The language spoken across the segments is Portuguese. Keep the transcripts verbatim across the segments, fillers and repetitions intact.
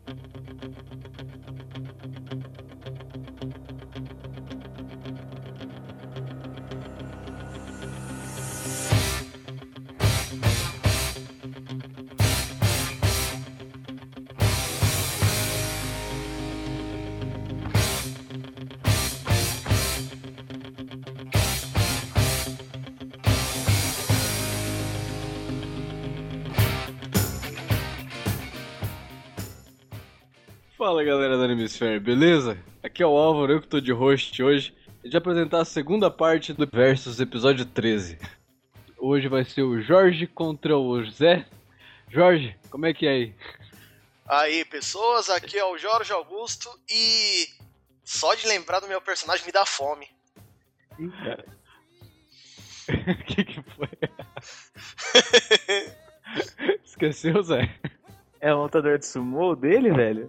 Fala galera da Animesphere, beleza? Aqui é o Álvaro, eu que tô de host hoje e de apresentar a segunda parte do Versus episódio treze. Hoje vai ser o Jorge contra o Zé. Jorge, como é que é aí? Aí pessoas, aqui é o Jorge Augusto e só de lembrar do meu personagem me dá fome. Ih, cara. O que que foi? Esqueceu, Zé? É o lutador de sumô dele, velho?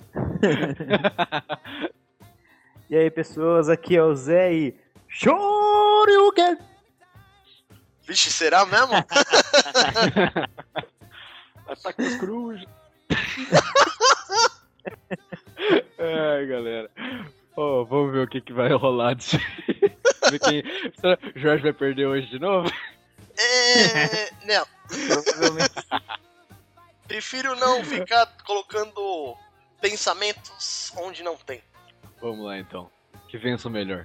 E aí, pessoas, aqui é o Zé e... Shoryuken! Vixe, será mesmo? Ataque das corujas! Ai, galera. Oh, vamos ver o que, que vai rolar disso. Ver quem... Será que o Jorge vai perder hoje de novo? É... Não. Provavelmente. Prefiro não ficar colocando pensamentos onde não tem. Vamos lá então. Que vença o melhor.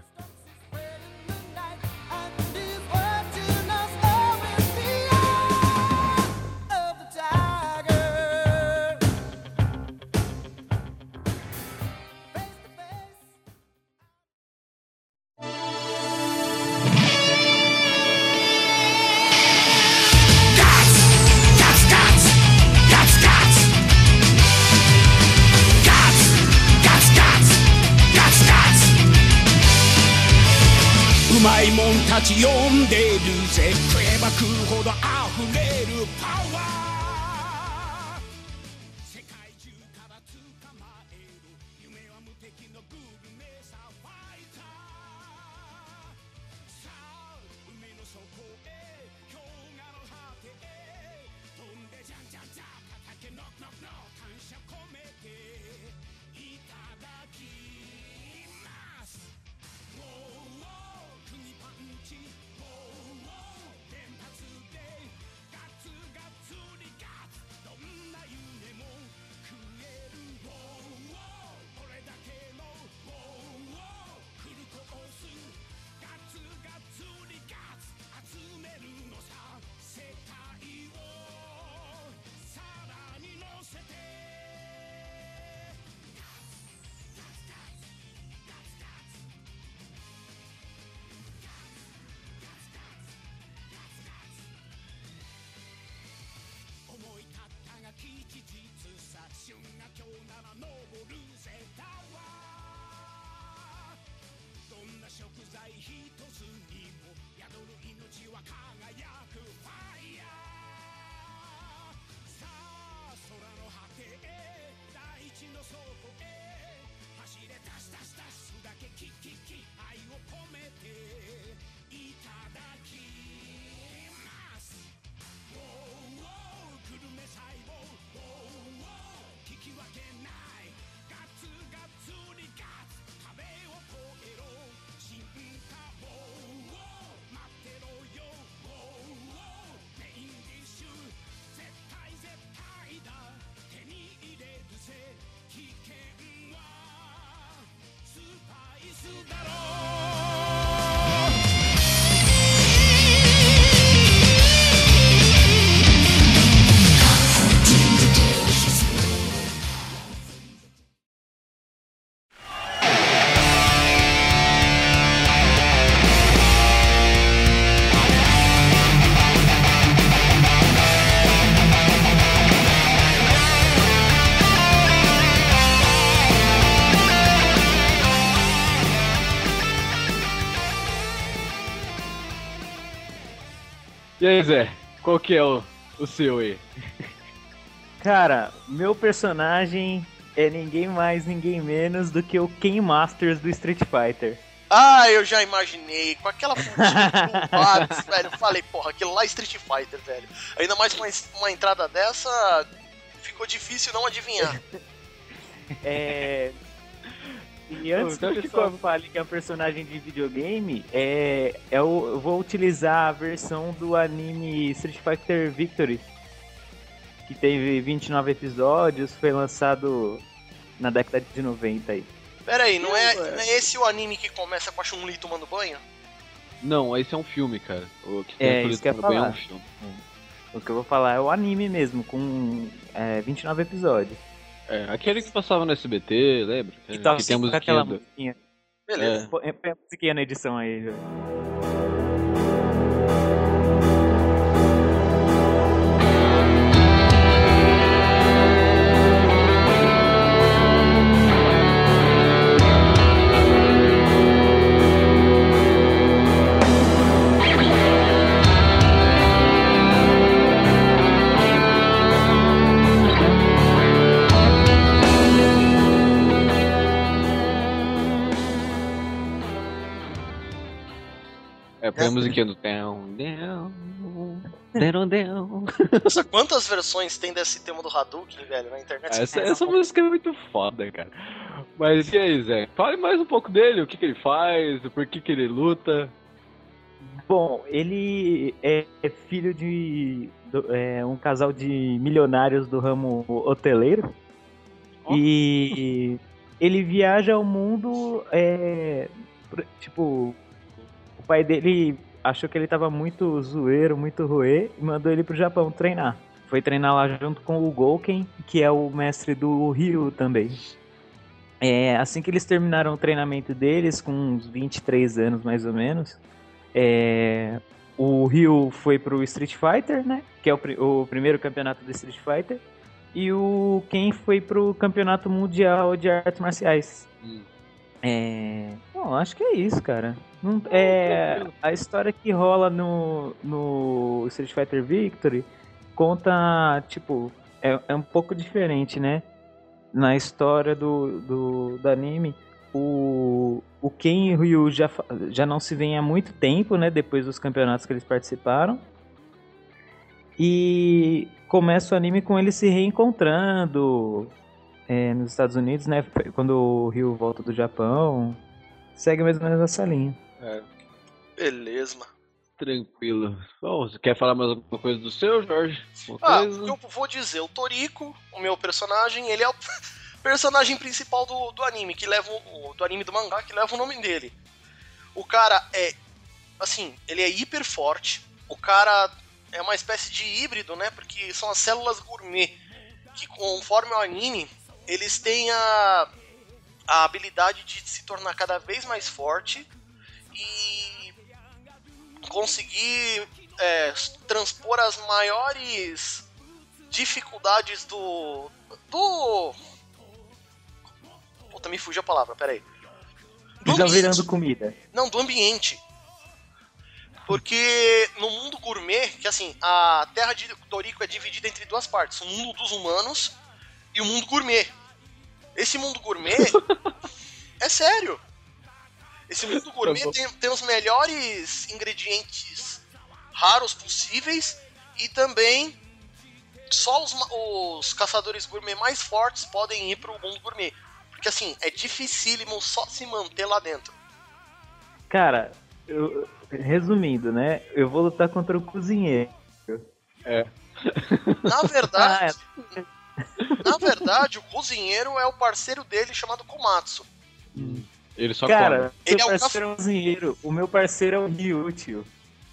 うまいもんたち呼んでるぜ食えば食うほど溢れるパワー世界中から捕まえる夢は無敵のグルメさファイターさあ海の底へ氷河の果てへ飛んでじゃんじゃんじゃん叩けノックノックノック感謝込めていただきます釘パンチボー連発でガツガツリガツどんな夢も食えるボーこれだけのボーフルコースガツガツリガツ集めるのさ世界をさらに乗せて思い立ったが吉日さ旬が今日なら登るぜタワーどんな食材一つにも宿る命は輝くファイヤーさあ空の果てへ大地の底へ走れ出し出し出すだけキキキ愛を込めていただきますウォーウォーグルメ細胞ウォーウォー聞き分けないガツガツリガツ壁を越えろ進化ウォーウォー待ってろよウォーウォーメインディッシュ絶対絶対だ手に入れるぜ危険はスパイスだろう E aí, Zé? Qual que é o, o seu aí? Cara, meu personagem é ninguém mais, ninguém menos do que o Ken Masters do Street Fighter. Ah, eu já imaginei. Com aquela fontinha do Babs, velho. Eu falei, porra, aquilo lá é Street Fighter, velho. Ainda mais com uma, uma entrada dessa, ficou difícil não adivinhar. É... E antes que Então, o que pessoal co- fale que é um personagem de videogame, é, é o, eu vou utilizar a versão do anime Street Fighter Victory, que teve vinte e nove episódios, foi lançado na década de noventa aí. Pera aí, não é, Não, é. não é esse o anime que começa com a Chun-Li tomando banho? Não, esse é um filme, cara. O que tem É, aquele isso que eu ia tomando banho é um falar. filme. O que eu vou falar é o anime mesmo, com é, vinte e nove episódios. É, aquele que passava no S B T, lembra? E tá que tem a com musiquinha aquela do... musiquinha. Beleza. É. Põe põe a musiquinha na edição aí, Jô. É, põe a musiquinha do... Down, down, down, down. Nossa, quantas versões tem desse tema do Hadouken, velho, na internet? Essa, essa música é muito foda, cara. Mas e aí, Zé? Fale mais um pouco dele, o que, que ele faz, o porquê que ele luta. Bom, ele é é filho de do- é, um casal de milionários do ramo hoteleiro. Ó. E ele viaja ao mundo, é, pro- tipo, o pai dele achou que ele tava muito zoeiro, muito ruê, e mandou ele pro Japão treinar. Foi treinar lá junto com o Gouken, que é o mestre do Ryu também. É, assim que eles terminaram o treinamento deles, com uns vinte e três anos mais ou menos, é, o Ryu foi pro Street Fighter, né? Que é o, pri- o primeiro campeonato do Street Fighter. E o Ken foi pro campeonato mundial de artes marciais. Hum. É... Bom, acho que é isso, cara. Não, é... tranquilo. A história que rola no, no Street Fighter Victory conta, tipo, é, é um pouco diferente, né? Na história do, do, do anime, o, o Ken e o Ryu já, fa- já não se veem há muito tempo, né? Depois dos campeonatos que eles participaram. E começa o anime com eles se reencontrando é, nos Estados Unidos, né? Quando o Ryu volta do Japão. Segue mais ou menos essa linha. É, Beleza, mano. tranquilo. Bom, você quer falar mais alguma coisa do seu, Jorge? Uma Ah, coisa? o que eu vou dizer, o Toriko, o meu personagem, ele é o personagem principal do, do anime, que leva o, do anime do mangá, que leva o nome dele. O cara é, assim, ele é hiper forte, o cara é uma espécie de híbrido, né, porque são as células gourmet, que conforme o anime, eles têm a, a habilidade de se tornar cada vez mais forte e conseguir é, transpor as maiores dificuldades do. do. Puta, me fugiu a palavra, peraí. Do Eles vão ambiente. virando comida. Não, do ambiente. Porque no mundo gourmet, que assim, a terra de Toriko é dividida entre duas partes: o mundo dos humanos e o mundo gourmet. Esse mundo gourmet é sério. Esse mundo gourmet bom. tem, tem os melhores ingredientes raros possíveis e também só os, ma- os caçadores gourmet mais fortes podem ir pro mundo gourmet. Porque assim, é dificílimo só se manter lá dentro. Cara, eu- resumindo, né? Eu vou lutar contra o cozinheiro. É. Na Ah, verdade, na verdade, o cozinheiro é o parceiro dele chamado Komatsu. Ele só Cara, come. seu Ele é o parceiro é um cozinheiro. O meu parceiro é o Ryu, tio.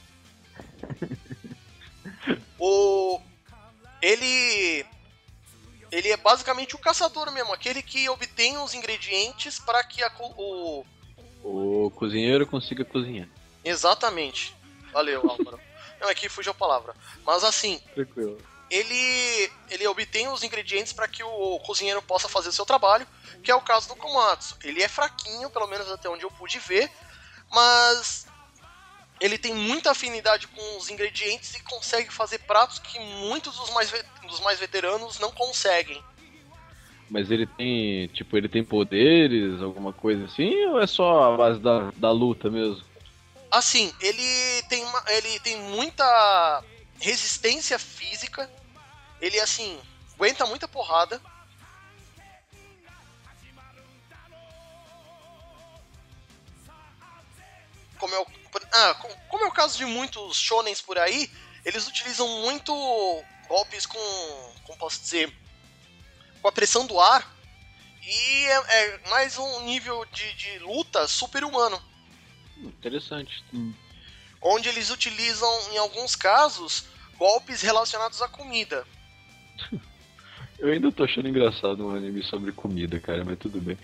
O ele ele é basicamente o caçador mesmo, aquele que obtém os ingredientes para que a, co- o O cozinheiro consiga cozinhar. exatamente. Valeu, Álvaro. Não, aqui fugiu a palavra. Mas assim, Tranquilo. ele ele obtém os ingredientes para que o cozinheiro possa fazer o seu trabalho, que é o caso do Komatsu. Ele é fraquinho, pelo menos até onde eu pude ver, mas ele tem muita afinidade com os ingredientes e consegue fazer pratos que muitos dos mais, ve- dos mais veteranos não conseguem. Mas ele tem, tipo, ele tem poderes, alguma coisa assim, ou é só a base da, da luta mesmo? Assim, ele tem, uma- ele tem muita resistência física, ele, assim, aguenta muita porrada. como é o, ah, como é o caso de muitos shonens por aí, eles utilizam muito golpes com, como posso dizer, com a pressão do ar, e é, é mais um nível de, de luta super-humano. Interessante. Hum. Onde eles utilizam, em alguns casos, golpes relacionados à comida. Eu ainda tô achando engraçado um anime sobre comida, cara, mas tudo bem.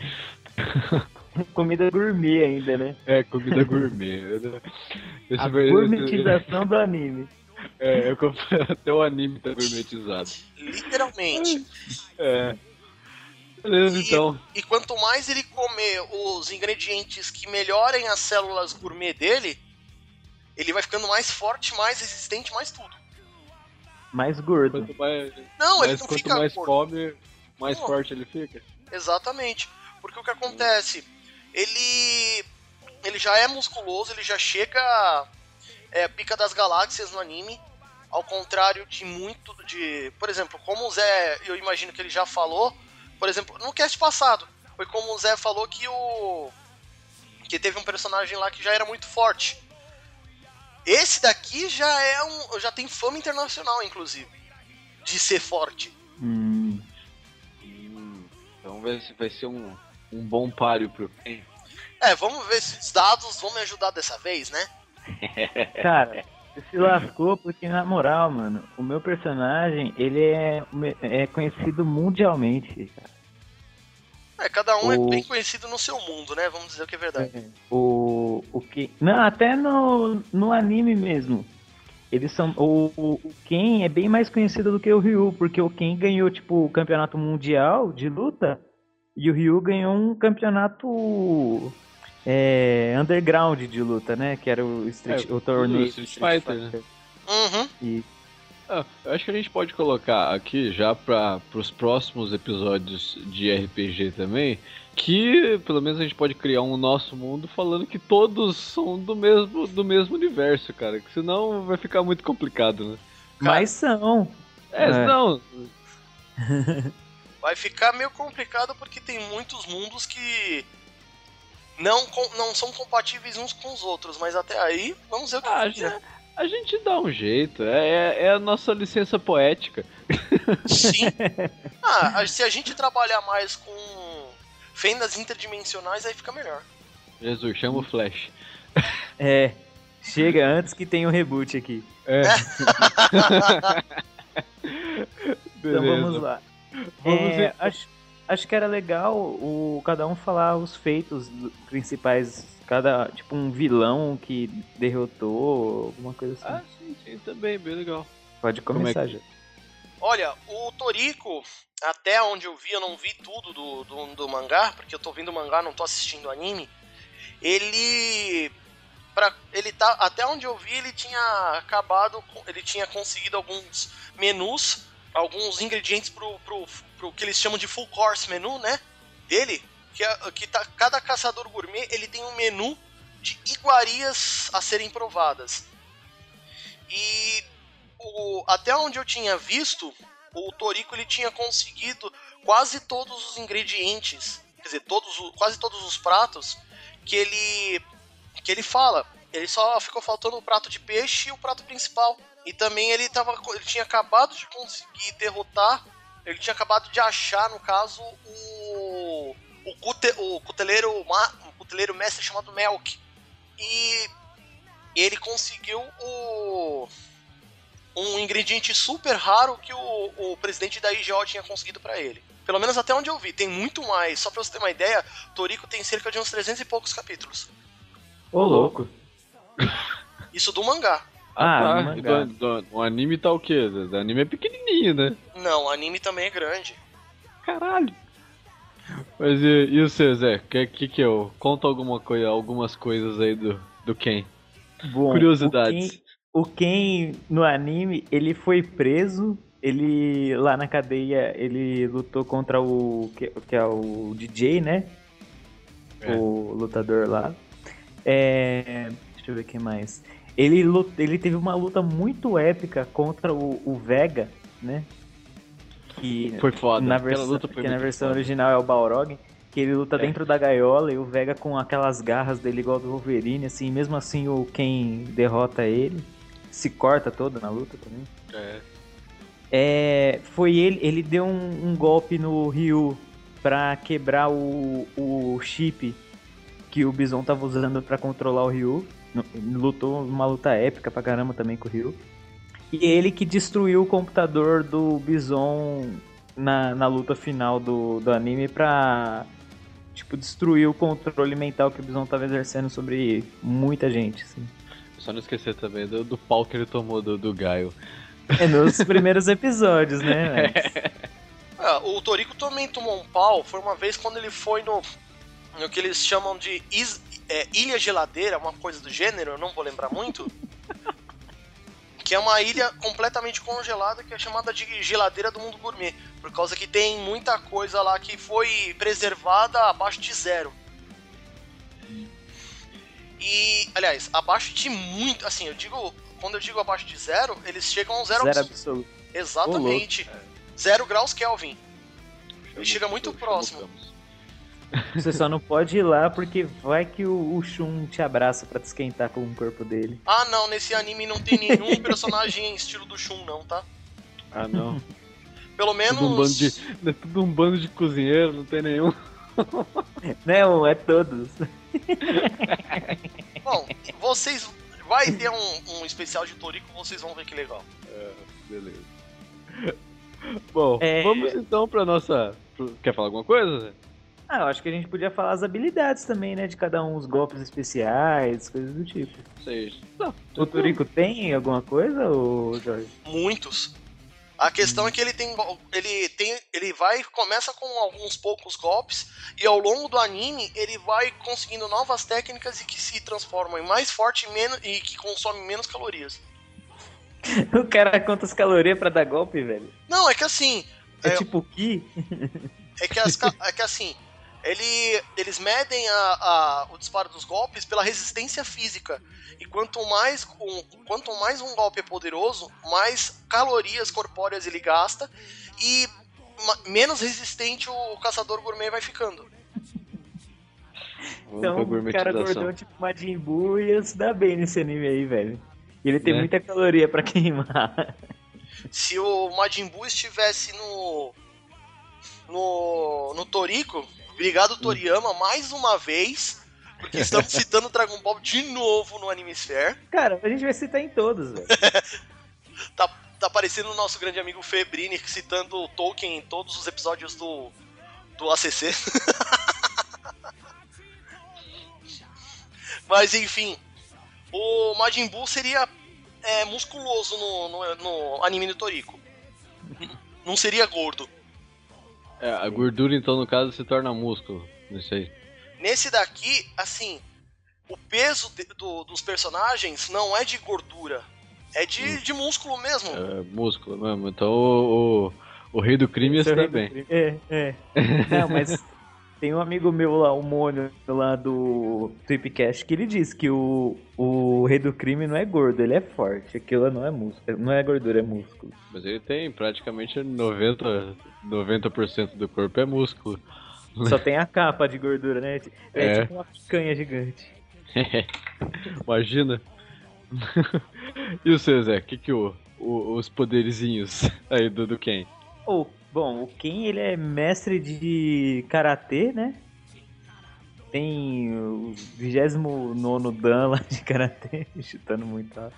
Comida gourmet ainda, né? É, comida gourmet. Esse A vai- gourmetização do anime. É, eu comp- até o anime tá gourmetizado. Literalmente. É. Beleza, E- então. E quanto mais ele comer os ingredientes que melhorem as células gourmet dele, ele vai ficando mais forte, mais resistente, mais tudo. Mais gordo. Quanto mais, Não, ele mais- não quanto fica mais gordo. come, mais Não. forte ele fica. Exatamente. Porque o que acontece? Ele. Ele já é musculoso, ele já chega. É, pica das galáxias no anime. Ao contrário de muito. de Por exemplo, como o Zé, eu imagino que ele já falou. Por exemplo, no cast passado, foi como o Zé falou que o. Que teve um personagem lá que já era muito forte. Esse daqui já é um. Já tem fama internacional, inclusive. De ser forte. Hum. Hum, então vai, vai ser um, um bom páreo pro Ken. É, vamos ver se os dados vão me ajudar dessa vez, né? Cara, você se lascou porque, na moral, mano, o meu personagem, ele é, é conhecido mundialmente, cara. É, cada um O- é bem conhecido no seu mundo, né? Vamos dizer o que é verdade. O, o que, não, até no, no anime mesmo. Eles são o, o, o Ken é bem mais conhecido do que o Ryu, porque o Ken ganhou tipo o campeonato mundial de luta e o Ryu ganhou um campeonato é, underground de luta, né? Que era o, Street, É, o torneio Street Fighter, né? Uhum. E Ah, eu acho que a gente pode colocar aqui já para os próximos episódios de R P G também, que pelo menos a gente pode criar um nosso mundo falando que todos são do mesmo, do mesmo universo, cara, que senão vai ficar muito complicado, né? mas são. É, É. não, Vai ficar meio complicado porque tem muitos mundos que não, com- não são compatíveis uns com os outros, mas até aí, vamos ver o que ah, vira. já- a gente dá um jeito, é, é- é a nossa licença poética. Sim. Ah, a- se a gente trabalhar mais com fendas interdimensionais, aí fica melhor. Jesus, chama o Flash. É. Chega antes que tenha um reboot aqui. É. Então vamos lá. Vamos É, ver. acho, acho que era legal o cada um falar os feitos do- principais, cada tipo um vilão que derrotou, alguma coisa assim. Ah, sim, sim, também, bem legal. Pode como é começar que- já. Olha, o Toriko, até onde eu vi, eu não vi tudo do, do, do mangá, porque eu tô vendo o mangá, não tô assistindo o anime. Ele. Pra, ele tá. Até onde eu vi, ele tinha acabado. com- Ele tinha conseguido alguns menus, alguns ingredientes pro, pro, pro que eles chamam de full course menu, né? Dele. Que, é- que tá, cada caçador gourmet ele tem um menu de iguarias a serem provadas. E o, até onde eu tinha visto, o Toriko ele tinha conseguido quase todos os ingredientes, quer dizer, todos, o- quase todos os pratos que ele que ele fala. Ele só ficou faltando o prato de peixe e o prato principal. E também ele tava, ele tinha acabado de conseguir derrotar, ele tinha acabado de achar, no caso, o o, cute, o cuteleiro, ma- um cuteleiro mestre chamado Melk. E ele conseguiu o um ingrediente super raro que o, o presidente da I G O tinha conseguido pra ele. Pelo menos até onde eu vi, tem muito mais. Só pra você ter uma ideia, Toriko tem cerca de uns trezentos e poucos capítulos. Ô, louco. Isso do mangá. Ah, tá. no E mangá. do- do- o anime tá o quê? O anime é pequenininho, né? Não, o anime também é grande. Caralho. Mas e, e você, Zé? Que, que que eu... Conta alguma coisa, algumas coisas aí do, do Ken. Bom, Curiosidades. O Ken, o Ken no anime, ele foi preso. Ele lá na cadeia, ele lutou contra o que, que é o D J, né? É. O lutador lá. É, deixa eu ver o que mais. Ele, lut- ele teve uma luta muito épica contra o, o Vega, né? Que Foi foda. na Aquela versão, luta foi que na muito versão foda. original é o Balrog. Que ele luta É. dentro da gaiola e o Vega com aquelas garras dele igual do Wolverine, assim, mesmo assim o Ken derrota ele, se corta todo na luta também. É. É, foi ele, ele deu um, um golpe no Ryu pra quebrar o, o chip que o Bison tava usando pra controlar o Ryu. Lutou uma luta épica pra caramba também com o Ryu. E ele que destruiu o computador do Bison na, na luta final do, do anime pra, tipo, destruir o controle mental que o Bison tava exercendo sobre muita gente, assim. Só não esquecer também do, do pau que ele tomou do, do Gaio. É nos primeiros episódios, né? Mas... Ah, o Toriko também tomou um pau, foi uma vez quando ele foi no, no que eles chamam de is, é, Ilha Geladeira, uma coisa do gênero, eu não vou lembrar muito. Que é uma ilha completamente congelada que é chamada de Geladeira do Mundo Gourmet, por causa que tem muita coisa lá que foi preservada abaixo de zero. E, aliás, abaixo de muito, assim, eu digo, quando eu digo abaixo de zero, eles chegam ao zero, Zero absoluto. absoluto. Exatamente. Zero graus Kelvin. Chama- chega muito chama- próximo. chamamos. Você só não pode ir lá porque vai que o, o Shun te abraça pra te esquentar com o corpo dele. Ah, não, nesse anime não tem nenhum personagem em estilo do Shun, não, tá? Ah, não. Pelo menos. Tudo um bando de, é tudo um bando de cozinheiro, não tem nenhum. Não, é todos. Bom, vocês. Vai ter um, um especial de Toriko, vocês vão ver que legal. Beleza. Bom, É. vamos então pra nossa... pro- Quer falar alguma coisa, Zé? Ah, eu acho que a gente podia falar as habilidades também, né? De cada um, os golpes especiais, coisas do tipo. Vocês... Não, O Toriko tem alguma coisa, ô Jorge? Muitos. A questão é que ele tem. go- Ele tem. Ele vai. Começa com alguns poucos golpes. E ao longo do anime, ele vai conseguindo novas técnicas e que se transformam em mais forte e, menos, e que consomem menos calorias. O cara conta as calorias pra dar golpe, velho. Não, é que assim. É, É, tipo Ki? é que, as ca- é que assim. Ele, eles medem a, a- o disparo dos golpes pela resistência física. E quanto mais, um, quanto mais um golpe é poderoso, mais calorias corpóreas ele gasta e ma- menos resistente o caçador gourmet vai ficando. vamos Então pra o cara gourmetização. gordão tipo Majin Buu ia se dar bem nesse anime aí, velho. E ele tem Né? muita caloria pra queimar. Se o Majin Buu estivesse no no, no Toriko, obrigado Toriyama mais uma vez, porque estamos citando Dragon Ball de novo no Animesphere. Cara, a gente vai citar em todos, velho. Tá, tá aparecendo o nosso grande amigo Febrini citando o Tolkien em todos os episódios do, do A C C. Mas enfim, o Majin Buu seria é, musculoso no, no, no anime do Toriko. Não seria gordo. É, a gordura, então, no caso, se torna músculo. Não sei. Nesse daqui, assim, o peso de- do- dos personagens não é de gordura, é de, de músculo mesmo. É músculo mesmo. Então o, o, o rei do crime Seu está rei do bem. crime. É, é. Não, mas tem um amigo meu lá, o Mônio, lá do Tweepcast, que ele diz que o, o rei do crime não é gordo, ele é forte. Aquilo não é músculo, não é gordura, é músculo. Mas ele tem praticamente noventa, noventa por cento do corpo é músculo. Só tem a capa de gordura, né? É, É. tipo uma picanha gigante. Imagina. E o seu, Zé? O que, que o, o- os poderizinhos aí do, do Ken? Oh, bom, o Ken, ele é mestre de karatê, né? Tem o vigésimo nono Dan lá de karatê, chutando muito alto.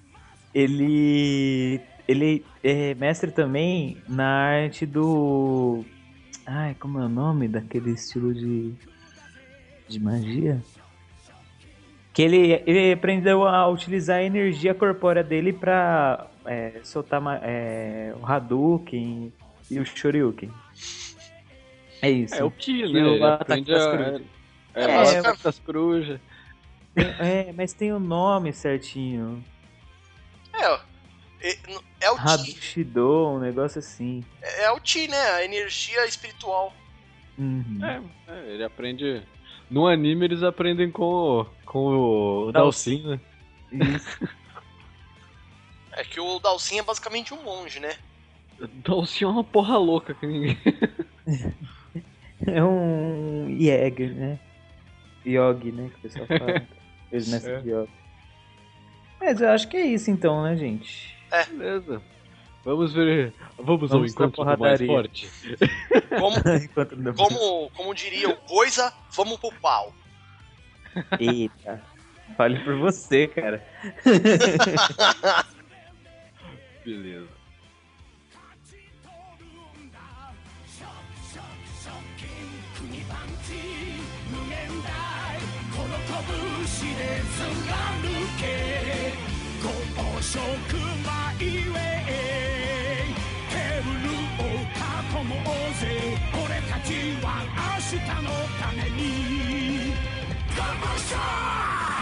Ele, ele é mestre também na arte do... Ai, como é o nome daquele estilo de, de magia? Que ele, ele aprendeu a utilizar a energia corpórea dele pra é, soltar ma- é, o Hadouken e o Shoryuken. É isso. É o Ki, E né? o Ele ataque aprende das a... corujas. É, É, é, o ataque das corujas. É, mas tem o nome certinho. É, ó, é, é o Ti, Hadushido, um negócio assim. é, é o Ti, né? A energia espiritual. Uhum. É, é, ele aprende... No anime eles aprendem com o, com o Dalsin, né? Isso. É que o Dalsin é basicamente um monge, né? Dalsin é uma porra louca que ninguém... É um Jäger, né? Yogi, né? Que o pessoal fala. Eles mestres É. de Yogi. Mas eu acho que é isso então, né, gente? Beleza. Vamos ver. Vamos, ao Vamos pra encontro do mais porradaria. forte. Como, Enquanto não- como, como diria o Coisa, vamos pro pau. Eita. Fale por você, cara. Beleza. ショックショックショッキング国パンチ無限大この拳で貫け公職マイウェイテーブルを囲もうぜ俺たちは明日のためにゴーショック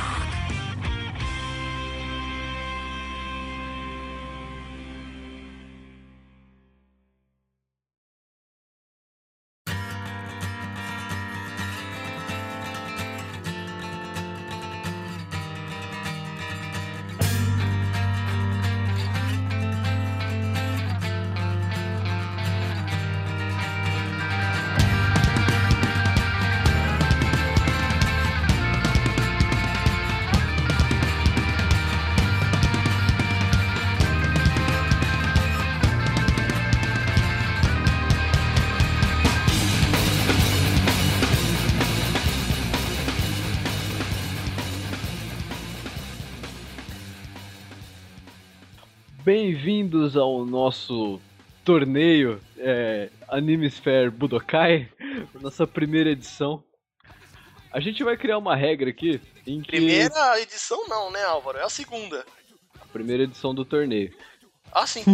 Bem-vindos ao nosso torneio é, Animesphere Budokai, nossa primeira edição. A gente vai criar uma regra aqui em que... Primeira edição não, né, Álvaro? É a segunda. A primeira edição do torneio. Ah, sim.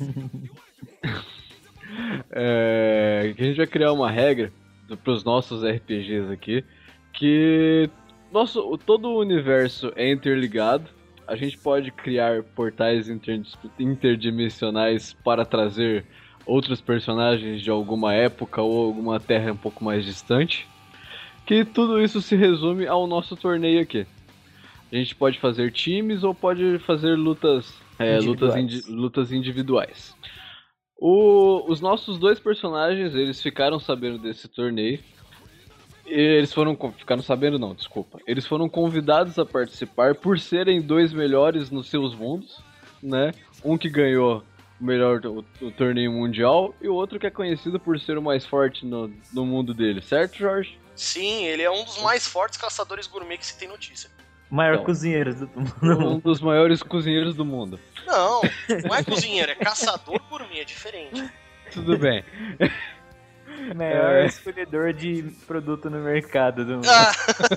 É, que a gente vai criar uma regra para os nossos R P Gs aqui, que nosso, todo o universo é interligado. A gente pode criar portais inter, interdimensionais para trazer outros personagens de alguma época ou alguma terra um pouco mais distante. Que tudo isso se resume ao nosso torneio aqui. A gente pode fazer times ou pode fazer lutas, é, lutas, indi, lutas individuais. O, os nossos dois personagens, eles ficaram sabendo desse torneio. Eles foram... Ficaram sabendo não, desculpa. Eles foram convidados a participar por serem dois melhores nos seus mundos, né? Um que ganhou o melhor o, o torneio mundial e o outro que é conhecido por ser o mais forte no, no mundo dele, certo, Jorge? Sim, ele é um dos mais fortes caçadores gourmet que se tem notícia. Maior Então, cozinheiro do Um mundo. dos maiores cozinheiros do mundo. Não, não é cozinheiro, é caçador gourmet, é diferente. Tudo bem. Maior É. escolhedor de produto no mercado do mundo. Ah,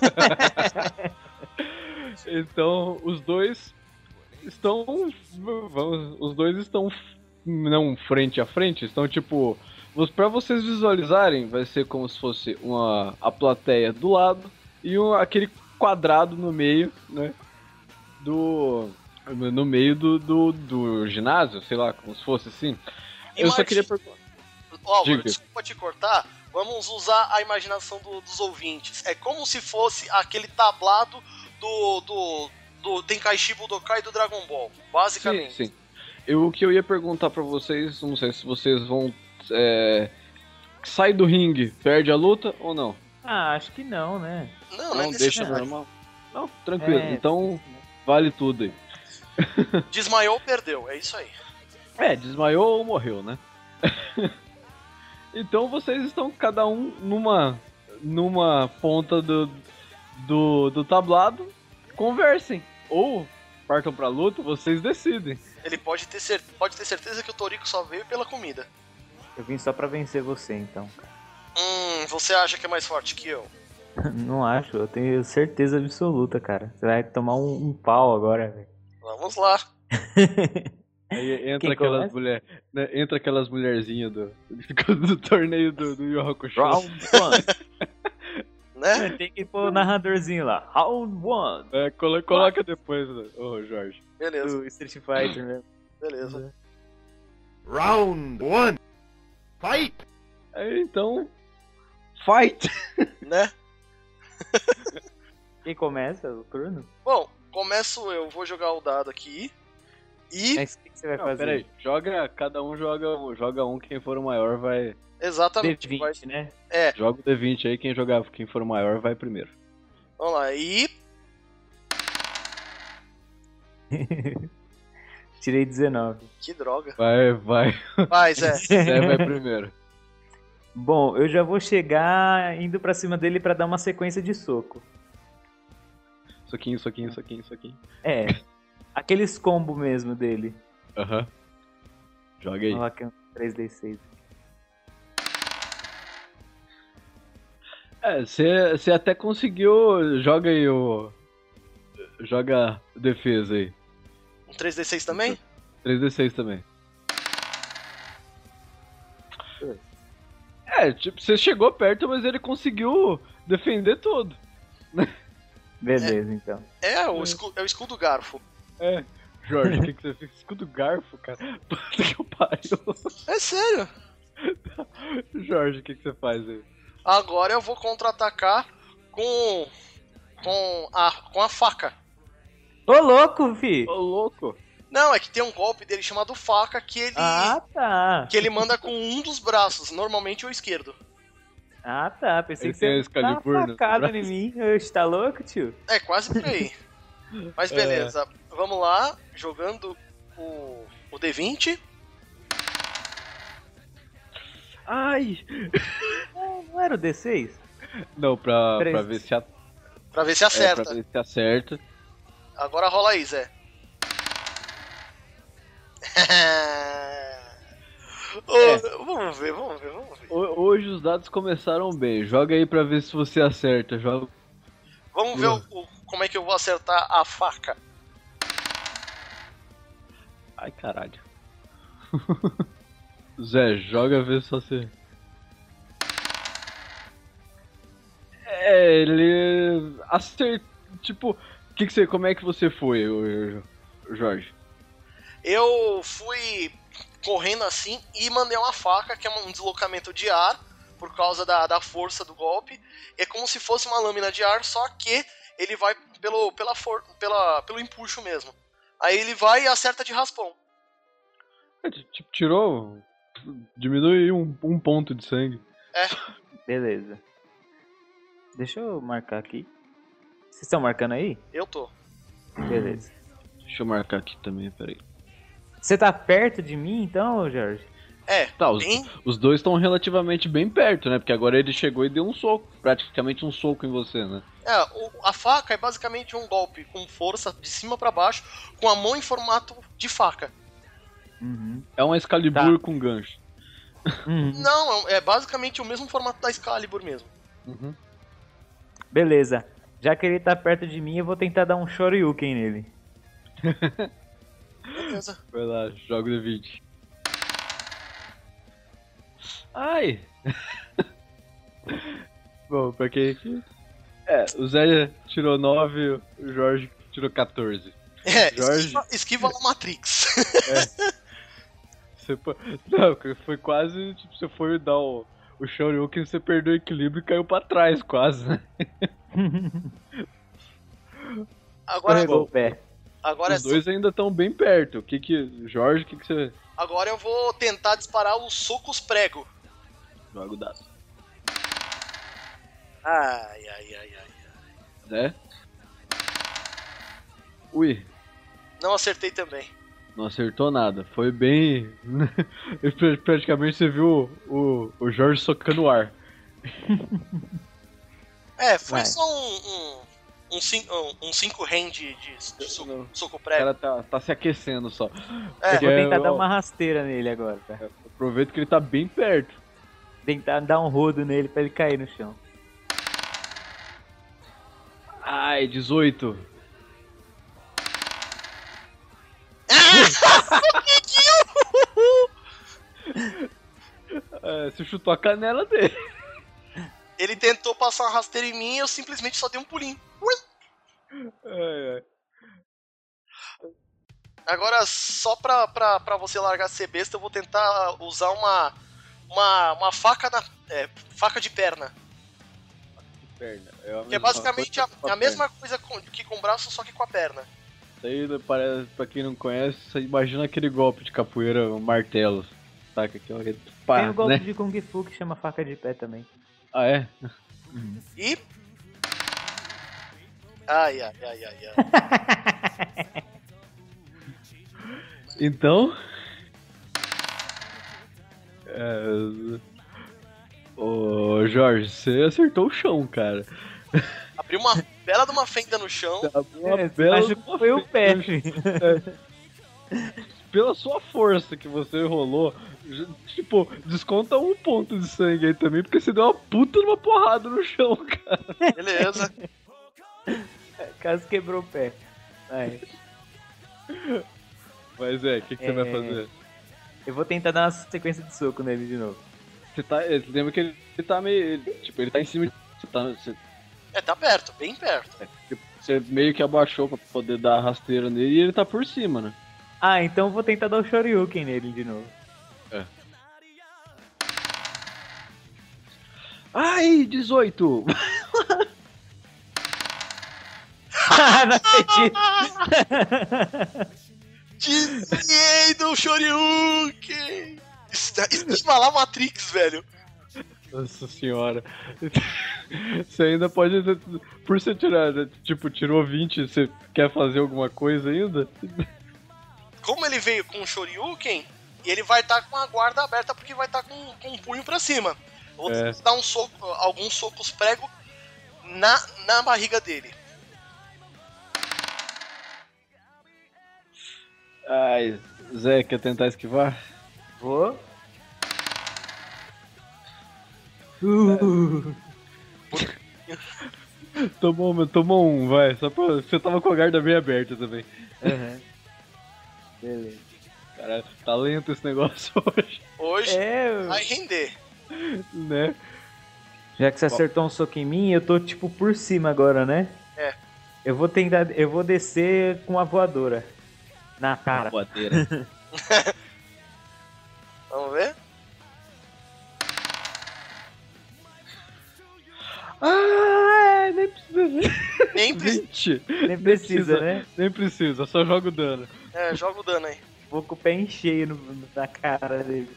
Então, os dois estão... Vamos, os dois estão não frente a frente, estão tipo... Pra vocês visualizarem, vai ser como se fosse uma, a plateia do lado e um, aquele quadrado no meio, né? Do... No meio do, do, do ginásio, sei lá, como se fosse assim. Eu só queria perguntar... Álvaro, Diga. desculpa te cortar, vamos usar a imaginação do- dos ouvintes. É como se fosse aquele tablado do, do, do Tenkaichi Budokai do Dragon Ball, basicamente. Sim, sim. Eu, o que eu ia perguntar pra vocês, não sei se vocês vão... É, sai do ringue, perde a luta ou não? Ah, acho que não, né? Não, não é Não, deixa necessário. normal. Não, tranquilo. É, Então, vale tudo aí. Desmaiou, perdeu, é isso aí. É, desmaiou ou morreu, né? Então vocês estão cada um numa numa ponta do, do, do tablado, conversem. Ou partam pra luta, vocês decidem. Ele pode ter, cer pode ter certeza que o Toriko só veio pela comida. Eu vim só pra vencer você, então. Hum, você acha que é mais forte que eu? Não acho, eu tenho certeza absoluta, cara. Você vai tomar um, um pau agora, velho. Vamos lá. Aí entra Quem aquelas começa? mulher, né, entra aquelas mulherzinhas do, do torneio do, do Yu Hakusho. Round one. Né? Tem que pôr o narradorzinho lá. Round one. É, colo- coloca depois, ô Jorge. Beleza, Do Street Fighter mesmo. beleza. Round one. Fight! Aí, então, fight! Né? Quem começa o turno? Bom, começo eu, vou jogar o dado aqui. E Mas o que que você vai Não, fazer? peraí, joga, cada um joga, um- joga um, quem for o maior vai, Exatamente. D vai- vinte, né? É, Joga o D vinte aí, quem jogar, quem for o maior vai primeiro. vamos lá. E. Tirei dezenove. Que droga. Vai, vai. Vai, Zé. Zé vai primeiro. Bom, eu já vou chegar indo pra cima dele pra dar uma sequência de soco. Soquinho, soquinho, soquinho, soquinho. É, aqueles combo mesmo dele. Aham. Joga aí. Vamos lá que é um três D seis. É, você até conseguiu. Joga aí o. Joga defesa aí. Um três D seis também? três D seis também. É, tipo, você chegou perto, mas ele conseguiu defender todo. Beleza, então. É, o escudo, é o escudo garfo. É. Jorge, o que, que você fez? Escudo garfo, cara. Puta que pariu. É sério. Jorge, o que, que você faz aí? Agora eu vou contra-atacar com. Com a, com a faca. Ô, louco, fi! Ô, louco. Não, é que tem um golpe dele chamado faca que ele. Ah, tá. Que ele manda com um dos braços, normalmente o esquerdo. Ah, tá. Pensei Ele que tem você a Excalibur tá no facado braço. em mim. Oxe, tá louco, tio? É, quase por aí. Mas beleza, vamos lá, jogando o, o D vinte. Ai! Não, não era o D seis? Não, pra, Três. pra ver se a- Pra ver se é, acerta. pra ver se acerta. Agora rola aí, Zé. Ô, vamos ver, vamos ver, vamos ver. Ho- Hoje os dados começaram bem. Joga aí pra ver se você acerta. Joga. Vamos ver o, o- como é que eu vou acertar a faca. Ai, caralho. Zé, joga ver se você. É, ele acertou. Tipo, que que você, como é que você foi, o- o Jorge? Eu fui correndo assim e mandei uma faca, que é um deslocamento de ar, por causa da, da força do golpe. É como se fosse uma lâmina de ar, só que ele vai pelo, pela for, pela, pelo empuxo mesmo. Aí ele vai e acerta de raspão. É, tipo, tirou. Diminui um, um ponto de sangue. Beleza. Deixa eu marcar aqui. Vocês estão marcando aí? Eu tô. Beleza. Deixa eu marcar aqui também, peraí. Você tá perto de mim então, Jorge? É, Tá, os, bem, os dois estão relativamente bem perto, né? Porque agora ele chegou e deu um soco. Praticamente um soco em você, né? é, o- a faca é basicamente um golpe com força de cima pra baixo, com a mão em formato de faca. Uhum. É um Excalibur Tá. com gancho. Uhum. Não, é basicamente o mesmo formato da Excalibur mesmo. Uhum. Beleza. Já que ele tá perto de mim, eu vou tentar dar um Shoryuken nele. Beleza. Vai lá, joga o D vinte. Ai! Bom, pra quem aqui? É, o Zé tirou nove, o Jorge tirou quatorze. É, Jorge. esquiva, esquiva na Matrix. Você, pô- não, foi quase, tipo, você foi dar o, o Shoryuken, você perdeu o equilíbrio e caiu pra trás, quase, né? Agora, Escorregou o pé. agora, é Os dois ainda estão bem perto. O que que... Jorge, o que que você... agora eu vou tentar disparar os socos prego. Joga o dado. Ai, ai, ai, ai. Né? Ui, Não acertei também. não acertou nada. Foi bem... Pra- Praticamente você viu o, o, o Jorge socando o ar. É, foi Vai. só um um, um, cin- um, um cinco hand de, de soco, Não. soco O prego. cara tá, tá se aquecendo só. É, Porque Vou tentar é, dar ó, uma rasteira nele agora, tá? Aproveita que ele tá bem perto. Tentar dar um rodo nele pra ele cair no chão. Ai, dezoito. É, você chutou a canela dele. Ele tentou passar uma rasteira em mim e eu simplesmente só dei um pulinho. Ui! Ai, ai. Agora, só pra, pra, pra você largar de ser besta, eu vou tentar usar uma, uma, uma faca, na, é, faca de perna. Perna. É, a Que é mesma basicamente a, coisa com a perna. mesma coisa com- que com o braço, só que com a perna. Isso aí, parece, pra quem não conhece, você imagina aquele golpe de capoeira, um martelo. ataque aqui, ó. Pá, Tem um golpe né? de Kung Fu que chama faca de pé também. Ah, é? E. Ai, ai, ai, ai, ai. Então. É... Ô, Jorge, você acertou o chão, cara. Abriu uma bela de uma fenda no chão. Uma É, bela acho que foi o pé, filho. Pela sua força que você rolou, j- tipo, desconta um ponto de sangue aí também, porque você deu uma puta numa porrada no chão, cara. Beleza. Caso quebrou o pé. Vai. Mas é, o que, que você É. vai fazer? Eu vou tentar dar uma sequência de soco nele de novo. Você tá. Você lembra que ele, ele tá meio. ele- tipo, ele tá em cima de. Você, tá, você, É, tá perto, bem perto. tipo, você meio que abaixou pra poder dar a rasteira nele e ele tá por cima, né? Ah, então eu vou tentar dar o Shoryuken nele de novo. Ai, dezoito! Não acredito. Desviei do Shoryuken! Isso isso vai lá Matrix, velho. Nossa senhora. Você ainda pode. Por você tirar, né, tipo, tirou vinte, você quer fazer alguma coisa ainda? Como ele veio com o Shoryuken, ele vai estar com a guarda aberta porque vai estar com, com um punho pra cima. Eu vou É. dar um soco, alguns socos prego na, na barriga dele. Ai, Zé, quer tentar esquivar? Vou. Uh. Tomou, mas tomou um, vai. Só pra. Você tava com a guarda bem aberta também. Uhum. Beleza. Cara, tá lento esse negócio hoje, Hoje É, vai render. né? já que você acertou um soco em mim, eu tô tipo por cima agora, né? É. Eu vou tentar, eu vou descer com a voadora na cara. Boadeira. Vamos ver? Ah, nem precisa. Nem precisa. vinte. Nem precisa, né? Nem precisa, só joga o dano. É, joga o dano aí. Vou com o pé em cheio no- na cara dele.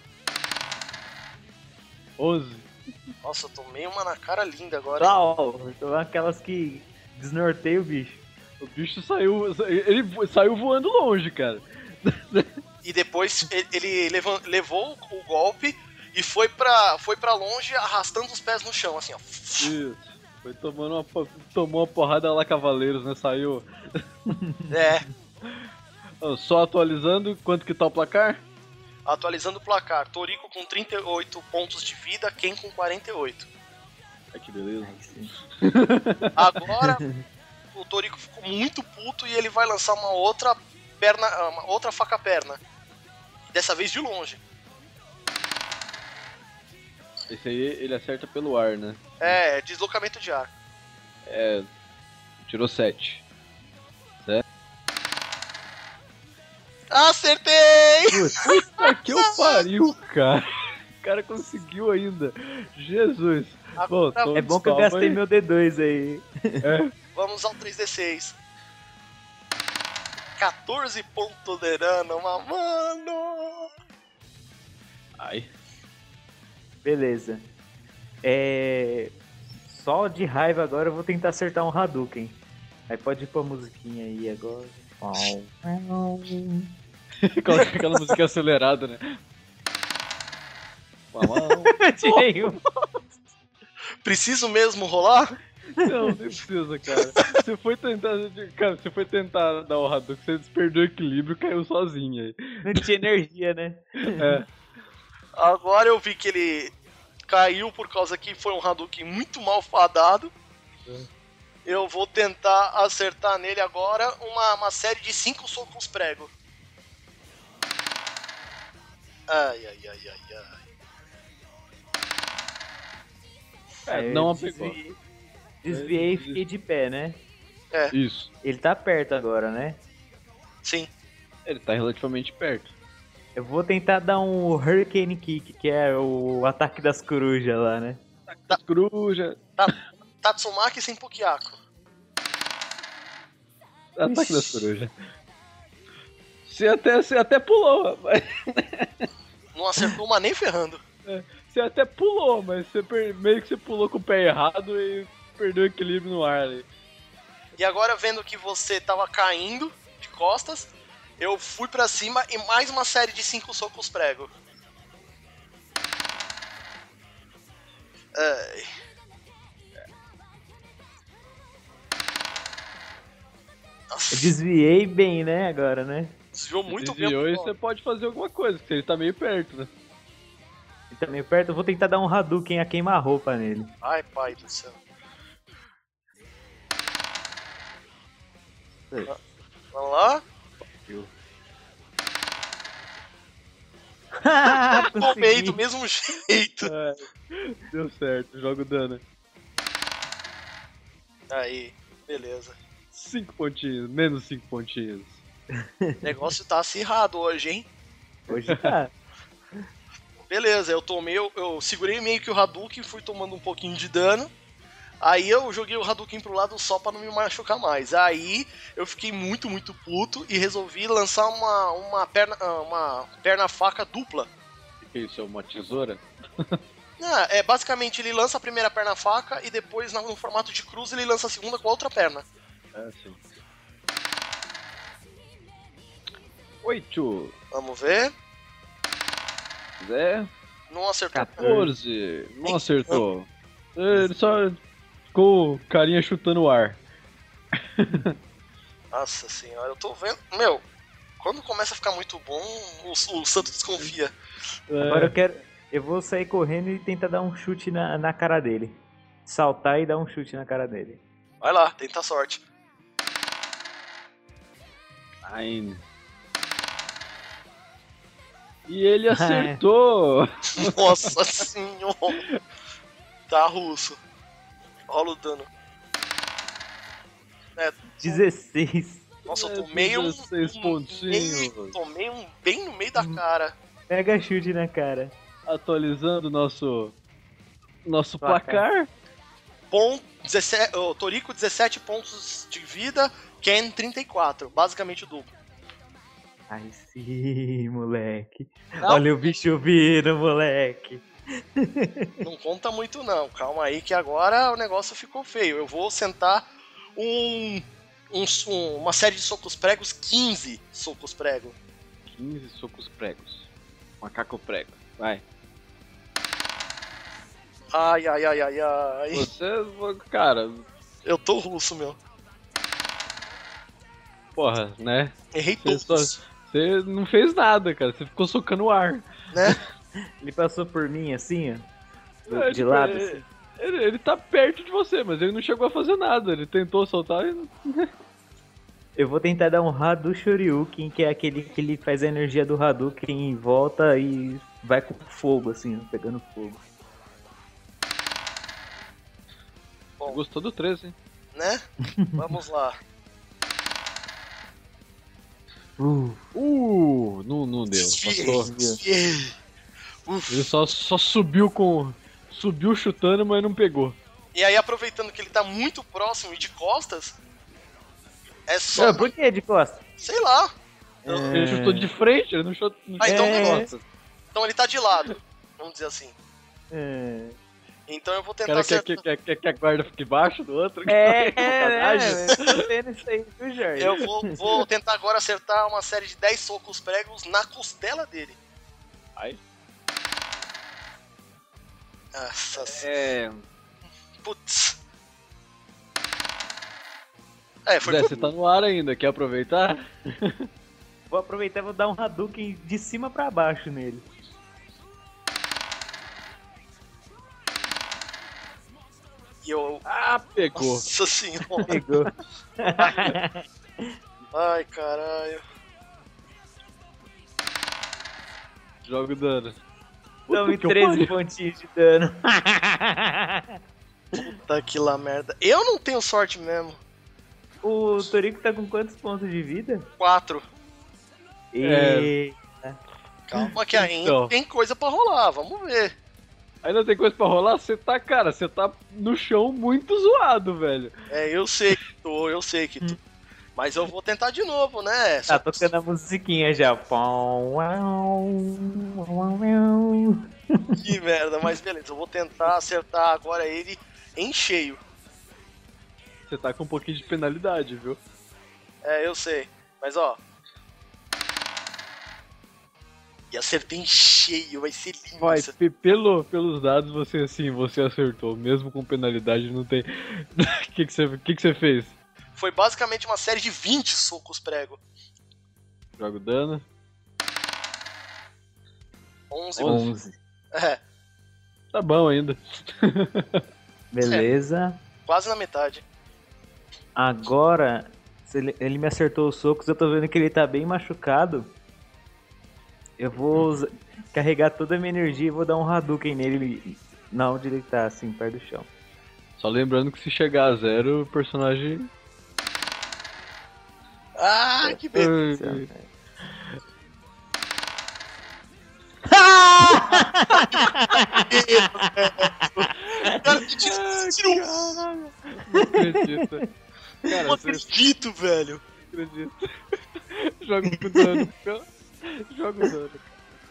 onze. Nossa, eu tomei uma na cara linda agora. Tchau! Então aquelas que desnorteiam o bicho. O bicho saiu. Ele vo- saiu voando longe, cara. E depois ele, ele levan- levou o golpe e foi pra, foi pra longe arrastando os pés no chão, assim, ó. Isso. Foi tomando uma, po- tomou uma porrada lá, Cavaleiros, né? Saiu. É, Ó, só atualizando, quanto que tá o placar? atualizando o placar. Toriko com trinta e oito pontos de vida, Ken com quarenta e oito. Ai, que beleza. Agora o Toriko ficou muito puto e ele vai lançar uma outra perna, uma outra faca-perna. Dessa vez de longe. Esse aí ele acerta pelo ar, né? É, deslocamento de ar. É. Tirou sete. Acertei! Puta que eu pariu, cara. O cara conseguiu ainda. Jesus. Bom, Agora tô- É bom que eu calma gastei aí. meu D dois aí. É. vamos ao três D seis. quatorze pontos de dano, mas, mano! Ai. Beleza. É. Só de raiva agora eu vou tentar acertar um Hadouken. Aí pode ir pra musiquinha aí agora. Coloca aquela música acelerada, né? Uau. Tirei um. Preciso mesmo rolar? Não, nem precisa, cara. Você foi tentar. Cara, você foi tentar dar o Hadouken, você perdeu o equilíbrio e caiu sozinho aí. Não tinha energia, né? É. Agora eu vi que ele caiu por causa que foi um Hadouken muito mal fadado. Eu vou tentar acertar nele agora uma, uma série de cinco socos prego. Ai, ai, ai, ai, ai. É, não desviei, apegou. desviei e fiquei de pé, né? Isso. Ele tá perto agora, né? Sim. Ele tá relativamente perto. Eu vou tentar dar um Hurricane Kick, que é o ataque das corujas lá, né? Das corujas. Tatsumaki sem Pukiako. Ataque das corujas. Você até, você até pulou, rapaz. Não acertou, mas nem ferrando. Você até pulou, mas você per- meio que você pulou com o pé errado e perdeu o equilíbrio no ar ali. E agora, vendo que você tava caindo de costas, eu fui pra cima e mais uma série de cinco socos prego. Ai. Nossa, Eu desviei bem, né, agora, né? desviou muito bem. Desviou o e golpe. você pode fazer alguma coisa, porque ele tá meio perto, né? Ele tá meio perto, eu vou tentar dar um Hadouken a queima-roupa nele. Ai, pai do céu. Sei. Vamos lá? Tomei do Consegui. mesmo jeito. É, deu certo, joga o dano. Aí, beleza. Cinco pontinhos, menos cinco pontinhos. O negócio tá acirrado hoje, hein? Hoje tá. Beleza, eu tomei, eu, eu segurei meio que o Hadouken, fui tomando um pouquinho de dano. Aí eu joguei o Hadouken pro lado só pra não me machucar mais. Aí eu fiquei muito, muito puto e resolvi lançar uma, uma perna uma perna faca dupla. O que é isso? É uma tesoura? Ah, é, basicamente ele lança a primeira perna faca e depois no formato de cruz ele lança a segunda com a outra perna. É, sim. Oito, Vamos ver. Zé, Não acertou. quatorze, não acertou. Ele só ficou carinha chutando o ar. Nossa senhora, eu tô vendo. Meu, quando começa a ficar muito bom, o, o Santo desconfia. Agora eu É, quero. Eu vou sair correndo e tentar dar um chute na, na cara dele. Saltar e dar um chute na cara dele. Vai lá, tenta a sorte. Nine. E ele acertou! Nossa senhora. Tá russo. Rola o dano. É, dezesseis. nossa, eu É, tomei um. dezesseis um pontinhos. meio- tomei um bem no meio da cara. Pega chute na cara. Atualizando o nosso, nosso Placar. placar. Ponto, dezessete, oh, Toriko, dezessete pontos de vida. Ken, trinta e quatro. Basicamente o duplo. Ai sim, moleque. Não. Olha o bicho vindo, moleque. Não conta muito não, calma aí que agora o negócio ficou feio. Eu vou sentar um, um- um- uma série de socos pregos, quinze socos prego. quinze socos pregos. Macaco prego. Vai. Ai, ai, ai, ai, ai. Você, cara, Eu tô russo, meu. porra, né? Errei Fez todos, Você não fez nada, cara. Você ficou socando o ar. né? Ele passou por mim assim, ó. do- É, de tipo, lado, é- assim. Ele, ele tá perto de você, mas ele não chegou a fazer nada. Ele tentou soltar e. Eu vou tentar dar um Hadou Shoryuken, que é aquele que ele faz a energia do Hadouken em volta e vai com fogo, assim, ó, pegando fogo. Bom, Gostou do treze, hein? né? Vamos lá. Uh, Uh, não, não deu. Desviei, Passou. desviei. Uf. Ele só, só subiu com. Subiu chutando, mas não pegou. E aí, aproveitando que ele tá muito próximo e de costas, é só. ah, por que de costa? Sei lá. Ele chutou de frente, ele não chutou. Não Ah, então chutou de é. costas. Então ele tá de lado, vamos dizer assim. É, Então eu vou O tentar cara quer, acertar. quer, quer, quer que a guarda fique embaixo do outro? é, Sacanagem. é, eu tô vendo isso aí, viu, Jorge? Eu vou, vou tentar agora acertar uma série de dez socos pregos na costela dele. Ai. Nossa senhora. É. Putz. É, foi Zé, por... você tá no ar ainda, quer aproveitar? Vou aproveitar e vou dar um Hadouken de cima pra baixo nele. E eu... Ah, pegou. Nossa senhora. Pegou. Ai, caralho. Joga o dano. Tome que eu treze pariu. pontinhos de dano. Puta que lá merda. Eu não tenho sorte mesmo. O Toriko tá com quantos pontos de vida? Quatro. É. E... Calma que ainda Então. tem coisa pra rolar, vamos ver. Ainda tem coisa pra rolar? Você tá, cara, você tá no chão muito zoado, velho. É, eu sei que tô, eu sei que tô. Mas eu vou tentar de novo, né? Tá tocando a musiquinha já. Pom, uau, uau, uau. Que merda, mas beleza, eu vou tentar acertar agora ele em cheio. Você tá com um pouquinho de penalidade, viu? É, eu sei. Mas ó. E acertei em cheio, vai ser lindo. Vai, isso. pe- pelo, pelos dados você assim, você acertou. Mesmo com penalidade não tem. O que, que, você, que, que você fez? Foi basicamente uma série de vinte socos prego. Joga o dano. onze. onze. É, Tá bom ainda. Beleza. quase na metade. Agora, se ele, ele me acertou os socos, eu tô vendo que ele tá bem machucado. Eu vou usa- carregar toda a minha energia e vou dar um Hadouken nele, na onde ele tá, assim, perto do chão. Só lembrando que se chegar a zero, o personagem. Ah, que beleza. Ai, Cara, que tiro, tiro um. não acredito. Cara, Não você acredito, velho. não acredita. Joga o dano. Joga o dano.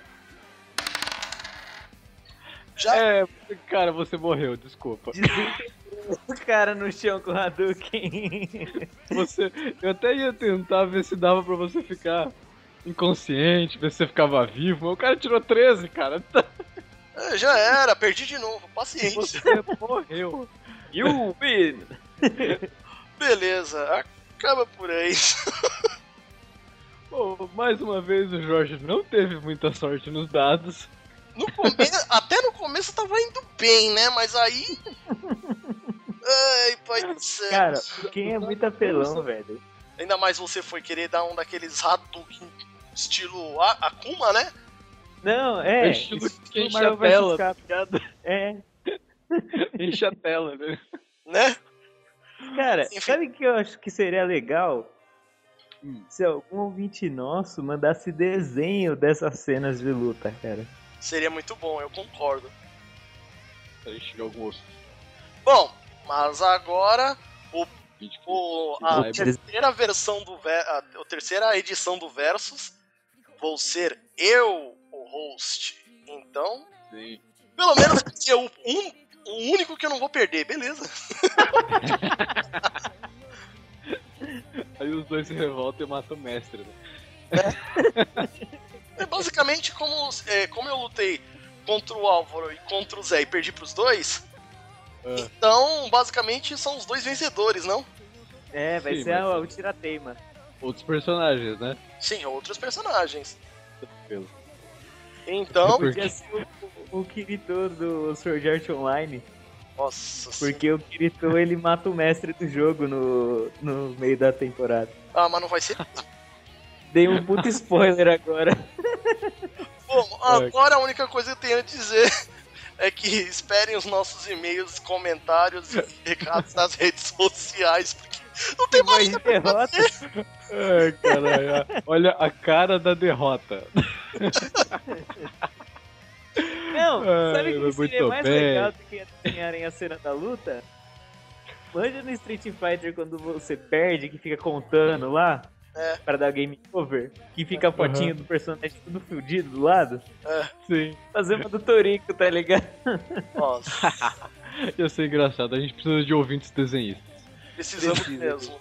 Já É, cara, você morreu, desculpa. O cara no chão com o Hadouken. Você, eu até ia tentar ver se dava pra você ficar inconsciente, ver se você ficava vivo, mas o cara tirou treze, cara. É, já era, perdi de novo, paciência. Você morreu. You win! Beleza, acaba por aí. Bom, mais uma vez o Jorge não teve muita sorte nos dados. No começo, até no começo tava indo bem, né? Mas aí. Ai, pai do céu. Cara, quem é muito apelão, velho. Ainda mais você foi querer dar um daqueles Hadouken estilo A- Akuma, né? Não, é. É estilo estilo que enche Marvel a tela, versus. Capcom. É. Enche a tela, né? Né? Cara, Enfim. sabe o que eu acho que seria legal? Hum. Se algum ouvinte nosso mandasse desenho dessas cenas de luta, cara. Seria muito bom, eu concordo. A gente joga o osso. Bom, mas agora o, a Vai, terceira versão do Ver- a, a terceira edição do Versus vou ser eu o host. Então, sim. pelo menos ser o, um, o único que eu não vou perder, beleza? Aí os dois se revoltam e matam o mestre, né? É basicamente como, é, como eu lutei contra o Álvaro e contra o Zé e perdi pros dois. Ah. Então, basicamente, são os dois vencedores, não? É, vai Sim, ser mas- a- o tirateima. Outros personagens, né? Sim, outros personagens. Tranquilo. Então, Por Podia ser o, o Kirito do Sword Art Online. nossa. Porque o Kirito ele mata o mestre do jogo no, no meio da temporada. Ah, mas não vai ser. Dei um puta spoiler agora. Bom, agora a única coisa que eu tenho a dizer é que esperem os nossos e-mails, comentários e recados nas redes sociais, porque não tem mais. Depois de derrota. Ai, caralho. Olha a cara da derrota. Não, Ai, sabe o que muito seria mais bem. legal do que desenharem a cena da luta? Manja no Street Fighter quando você perde, que fica contando lá, É. pra dar game over, que fica a fotinho do personagem tudo fudido do lado. Sim. Fazer uma do Torico, tá ligado? Nossa, Ia ser engraçado. A gente precisa de ouvintes desenhistas. precisamos Precisa. mesmo.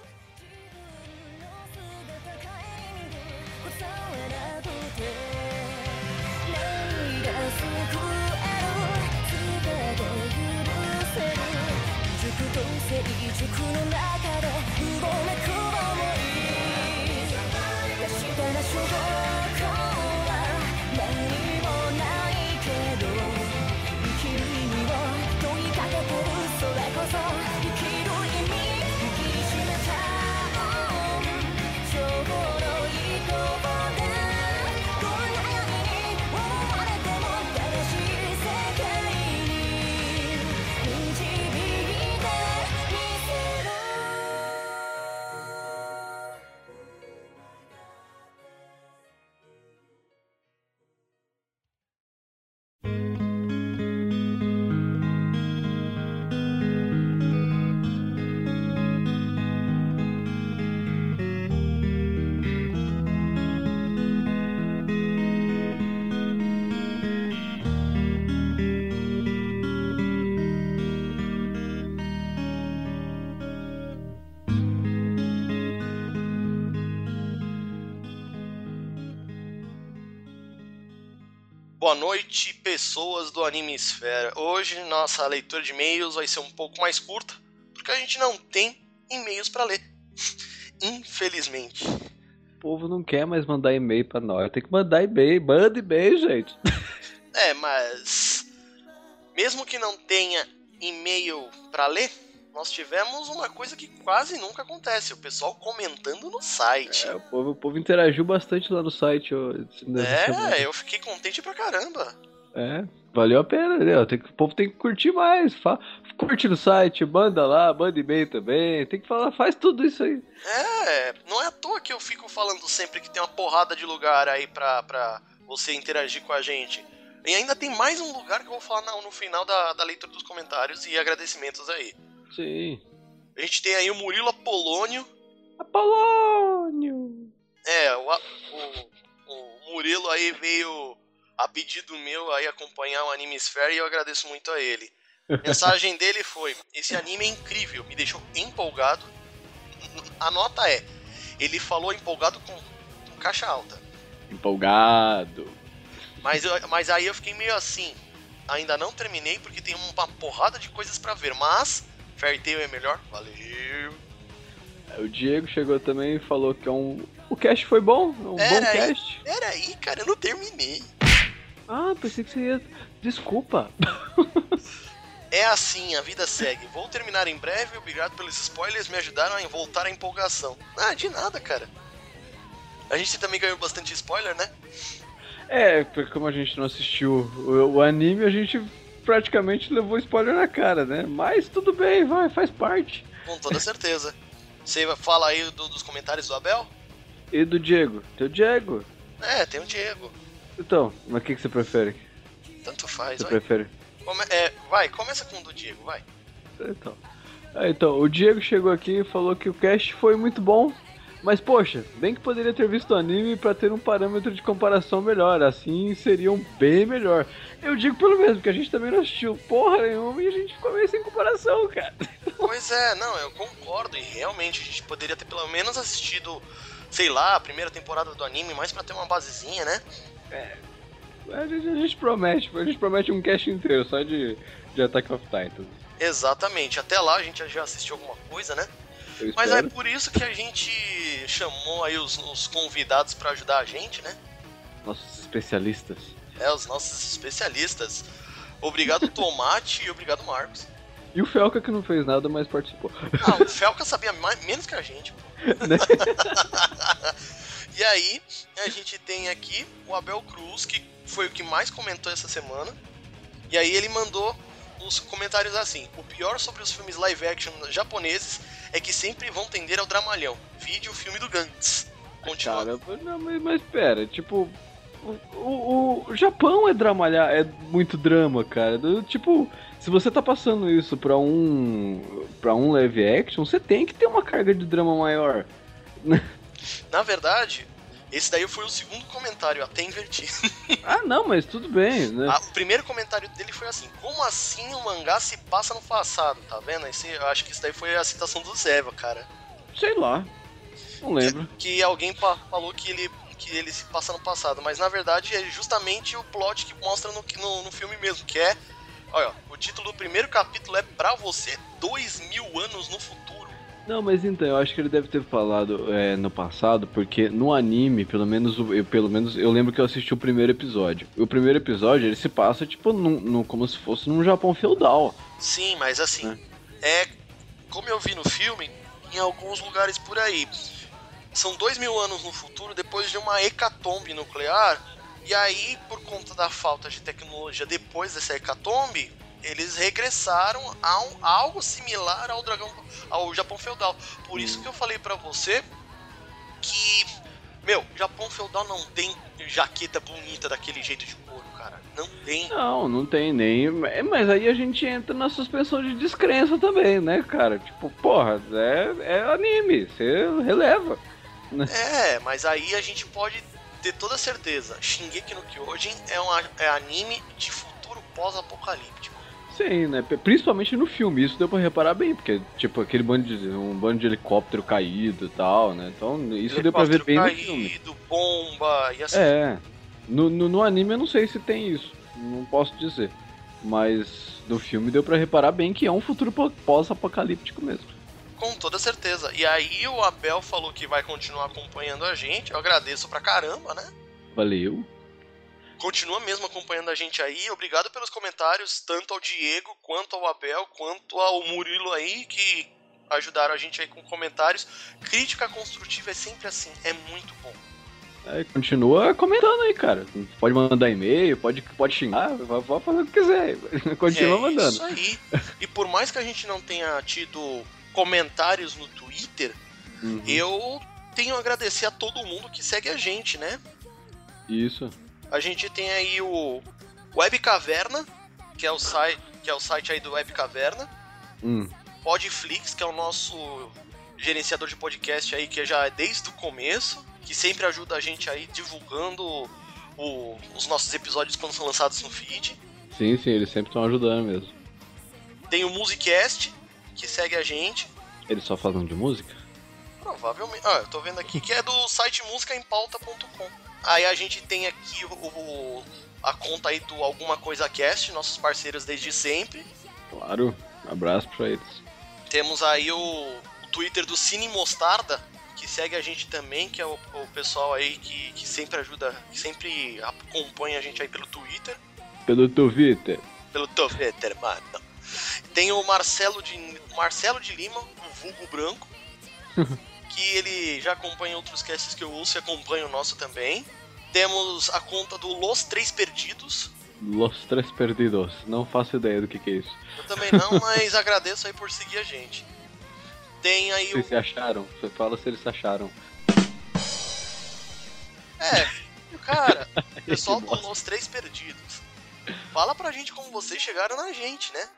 Boa noite, pessoas do Anime Esfera. Hoje nossa leitura de e-mails vai ser um pouco mais curta, porque a gente não tem e-mails pra ler. Infelizmente. O povo não quer mais mandar e-mail pra nós. Tem que mandar e-mail. Manda e-mail, gente. É, mas mesmo que não tenha e-mail pra ler, nós tivemos uma coisa que quase nunca acontece, o pessoal comentando no site. É, o, povo, o povo interagiu bastante lá no site. Ó, nessa semana. É, eu fiquei contente pra caramba. É, valeu a pena, né? Tem que, o povo tem que curtir mais. Fa, curte no site, manda lá, manda e-mail também. Tem que falar, faz tudo isso aí. É, não é à toa que eu fico falando sempre que tem uma porrada de lugar aí pra, pra você interagir com a gente. E ainda tem mais um lugar que eu vou falar no, no final da, da leitura dos comentários e agradecimentos aí. Sim. A gente tem aí o Murilo Apolônio. Apolônio! É, o, o, o Murilo aí veio a pedido meu aí acompanhar o Anime Sphere e eu agradeço muito a ele. A mensagem dele foi: esse anime é incrível, me deixou empolgado. A nota é, ele falou empolgado com, com caixa alta. Empolgado. Mas, eu, mas aí eu fiquei meio assim, ainda não terminei porque tem uma porrada de coisas pra ver, mas Fairy Tail é melhor, valeu. O Diego chegou também e falou que é um... o cast foi bom, um bom Pera aí, cast. Pera aí, cara, eu não terminei. Ah, pensei que você ia... Desculpa. É assim, a vida segue. Vou terminar em breve, obrigado pelos spoilers, me ajudaram a voltar à empolgação. Ah, de nada, cara. A gente também ganhou bastante spoiler, né? É, porque como a gente não assistiu o, o anime, a gente praticamente levou spoiler na cara, né? Mas tudo bem, vai, faz parte. Com toda certeza. Você fala aí do, dos comentários do Abel? E do Diego? Teu Diego? É, tem o Diego. Então, mas o que, que você prefere? Tanto faz, Você vai. prefere? Come- é, vai, começa com o do Diego, vai. Então. Ah, então, o Diego chegou aqui e falou que o cast foi muito bom, mas poxa, bem que poderia ter visto o anime pra ter um parâmetro de comparação melhor, assim seriam bem melhor. Eu digo pelo mesmo, que a gente também não assistiu porra nenhuma e a gente ficou meio sem comparação, cara. Pois é, não, eu concordo, e realmente a gente poderia ter pelo menos assistido, sei lá, a primeira temporada do anime, mais pra ter uma basezinha, né? A gente, a gente promete, a gente promete um cast inteiro só de, de Attack of Titans. Exatamente, até lá a gente já assistiu alguma coisa, né? Eu Mas é espero. por isso que a gente chamou aí os, os convidados pra ajudar a gente, né? Nossos especialistas. É, os nossos especialistas. Obrigado, Tomate, e obrigado, Marcos. E o Felca que não fez nada, mas participou. Ah, o Felca sabia mais, menos que a gente, pô. Né? E aí, a gente tem aqui o Abel Cruz, que foi o que mais comentou essa semana. E aí ele mandou os comentários assim: o pior sobre os filmes live action japoneses é que sempre vão tender ao dramalhão. Vide o filme do Gantz. Continua. Cara, não, mas, mas pera, tipo, o, o, o Japão é dramalhar, é muito drama, cara. Do- Tipo, se você tá passando isso pra um para um live action, você tem que ter uma carga de drama maior. Na verdade, esse daí foi o segundo comentário, até inverti. Ah, não, mas tudo bem, né? Ah, o primeiro comentário dele foi assim: como assim o mangá se passa no passado? Tá vendo? Esse, eu acho que isso daí foi a citação do Zeva, cara. Sei lá. Não lembro. Que, que alguém pa- falou que ele, que ele se passa no passado, mas na verdade é justamente o plot que mostra no, no, no filme mesmo, que é... Olha, o título do primeiro capítulo é Pra Você Dois Mil Anos no Futuro. Não, mas então, eu acho que ele deve ter falado é, no passado, porque no anime, pelo menos, o- eu, pelo menos eu lembro que eu assisti o primeiro episódio. O primeiro episódio, ele se passa, tipo, num, num- como se fosse num Japão feudal. Sim, mas assim, é como eu vi no filme, em alguns lugares por aí. São dois mil anos no futuro depois de uma hecatombe nuclear. E aí, por conta da falta de tecnologia depois dessa hecatombe, eles regressaram a, um, a algo similar ao dragão, ao Japão feudal. Por isso que eu falei pra você que, meu, Japão feudal não tem jaqueta bonita daquele jeito de couro, cara. Não tem. Não, não tem nem. é, Mas aí a gente entra na suspensão de descrença também, né, cara? Tipo, porra, é, é anime, você releva. É, mas aí a gente pode ter toda certeza. Shingeki no Kyojin é um a- é anime de futuro pós-apocalíptico. Sim, né? Principalmente no filme, isso deu pra reparar bem, porque, tipo, aquele bando de. um bando de helicóptero caído e tal, né? Então, isso deu pra ver bem no filme. caído, bomba e assim. É. No, no, no anime eu não sei se tem isso, não posso dizer. Mas no filme deu pra reparar bem que é um futuro pó- pós-apocalíptico mesmo. Com toda certeza. E aí o Abel falou que vai continuar acompanhando a gente. Eu agradeço pra caramba, né? Valeu. Continua mesmo acompanhando a gente aí. Obrigado pelos comentários, tanto ao Diego, quanto ao Abel, quanto ao Murilo aí, que ajudaram a gente aí com comentários. Crítica construtiva é sempre assim, é muito bom. É, continua comentando aí, cara. Pode mandar e-mail, pode, pode xingar, vai, vai fazer o que quiser. Continua é mandando. Isso aí. E por mais que a gente não tenha tido comentários no Twitter, Uhum. eu tenho a agradecer a todo mundo que segue a gente, né? Isso. A gente tem aí o Web Caverna, que é o site, que é o site aí do Web Caverna. Hum. Podflix, que é o nosso gerenciador de podcast aí, que já é desde o começo, que sempre ajuda a gente aí divulgando o- os nossos episódios quando são lançados no feed. Sim, sim, eles sempre estão ajudando mesmo. Tem o Musicast, que segue a gente. Eles só falam de música? Provavelmente. Ah, eu tô vendo aqui que é do site música em pauta ponto com. Aí a gente tem aqui o, o- a conta aí do Alguma Coisa Cast, nossos parceiros desde sempre. Claro, abraço pra eles. Temos aí o, o Twitter do Cine Mostarda, que segue a gente também, que é o, o pessoal aí que, que sempre ajuda, que sempre acompanha a gente aí pelo Twitter. Pelo Twitter. Pelo Twitter, mano. Tem o Marcelo de, Marcelo de Lima, o vulgo branco, que ele já acompanha outros casts que eu ouço e acompanha o nosso também. Temos a conta do Los Três Perdidos. Los Tres Perdidos. Não faço ideia do que, que é isso. Eu também não, mas agradeço aí por seguir a gente. Tem aí Vocês o... se acharam? Você fala se eles se acharam. É, cara, pessoal Que do bosta. Los Três Perdidos. Fala pra gente como vocês chegaram na gente, né?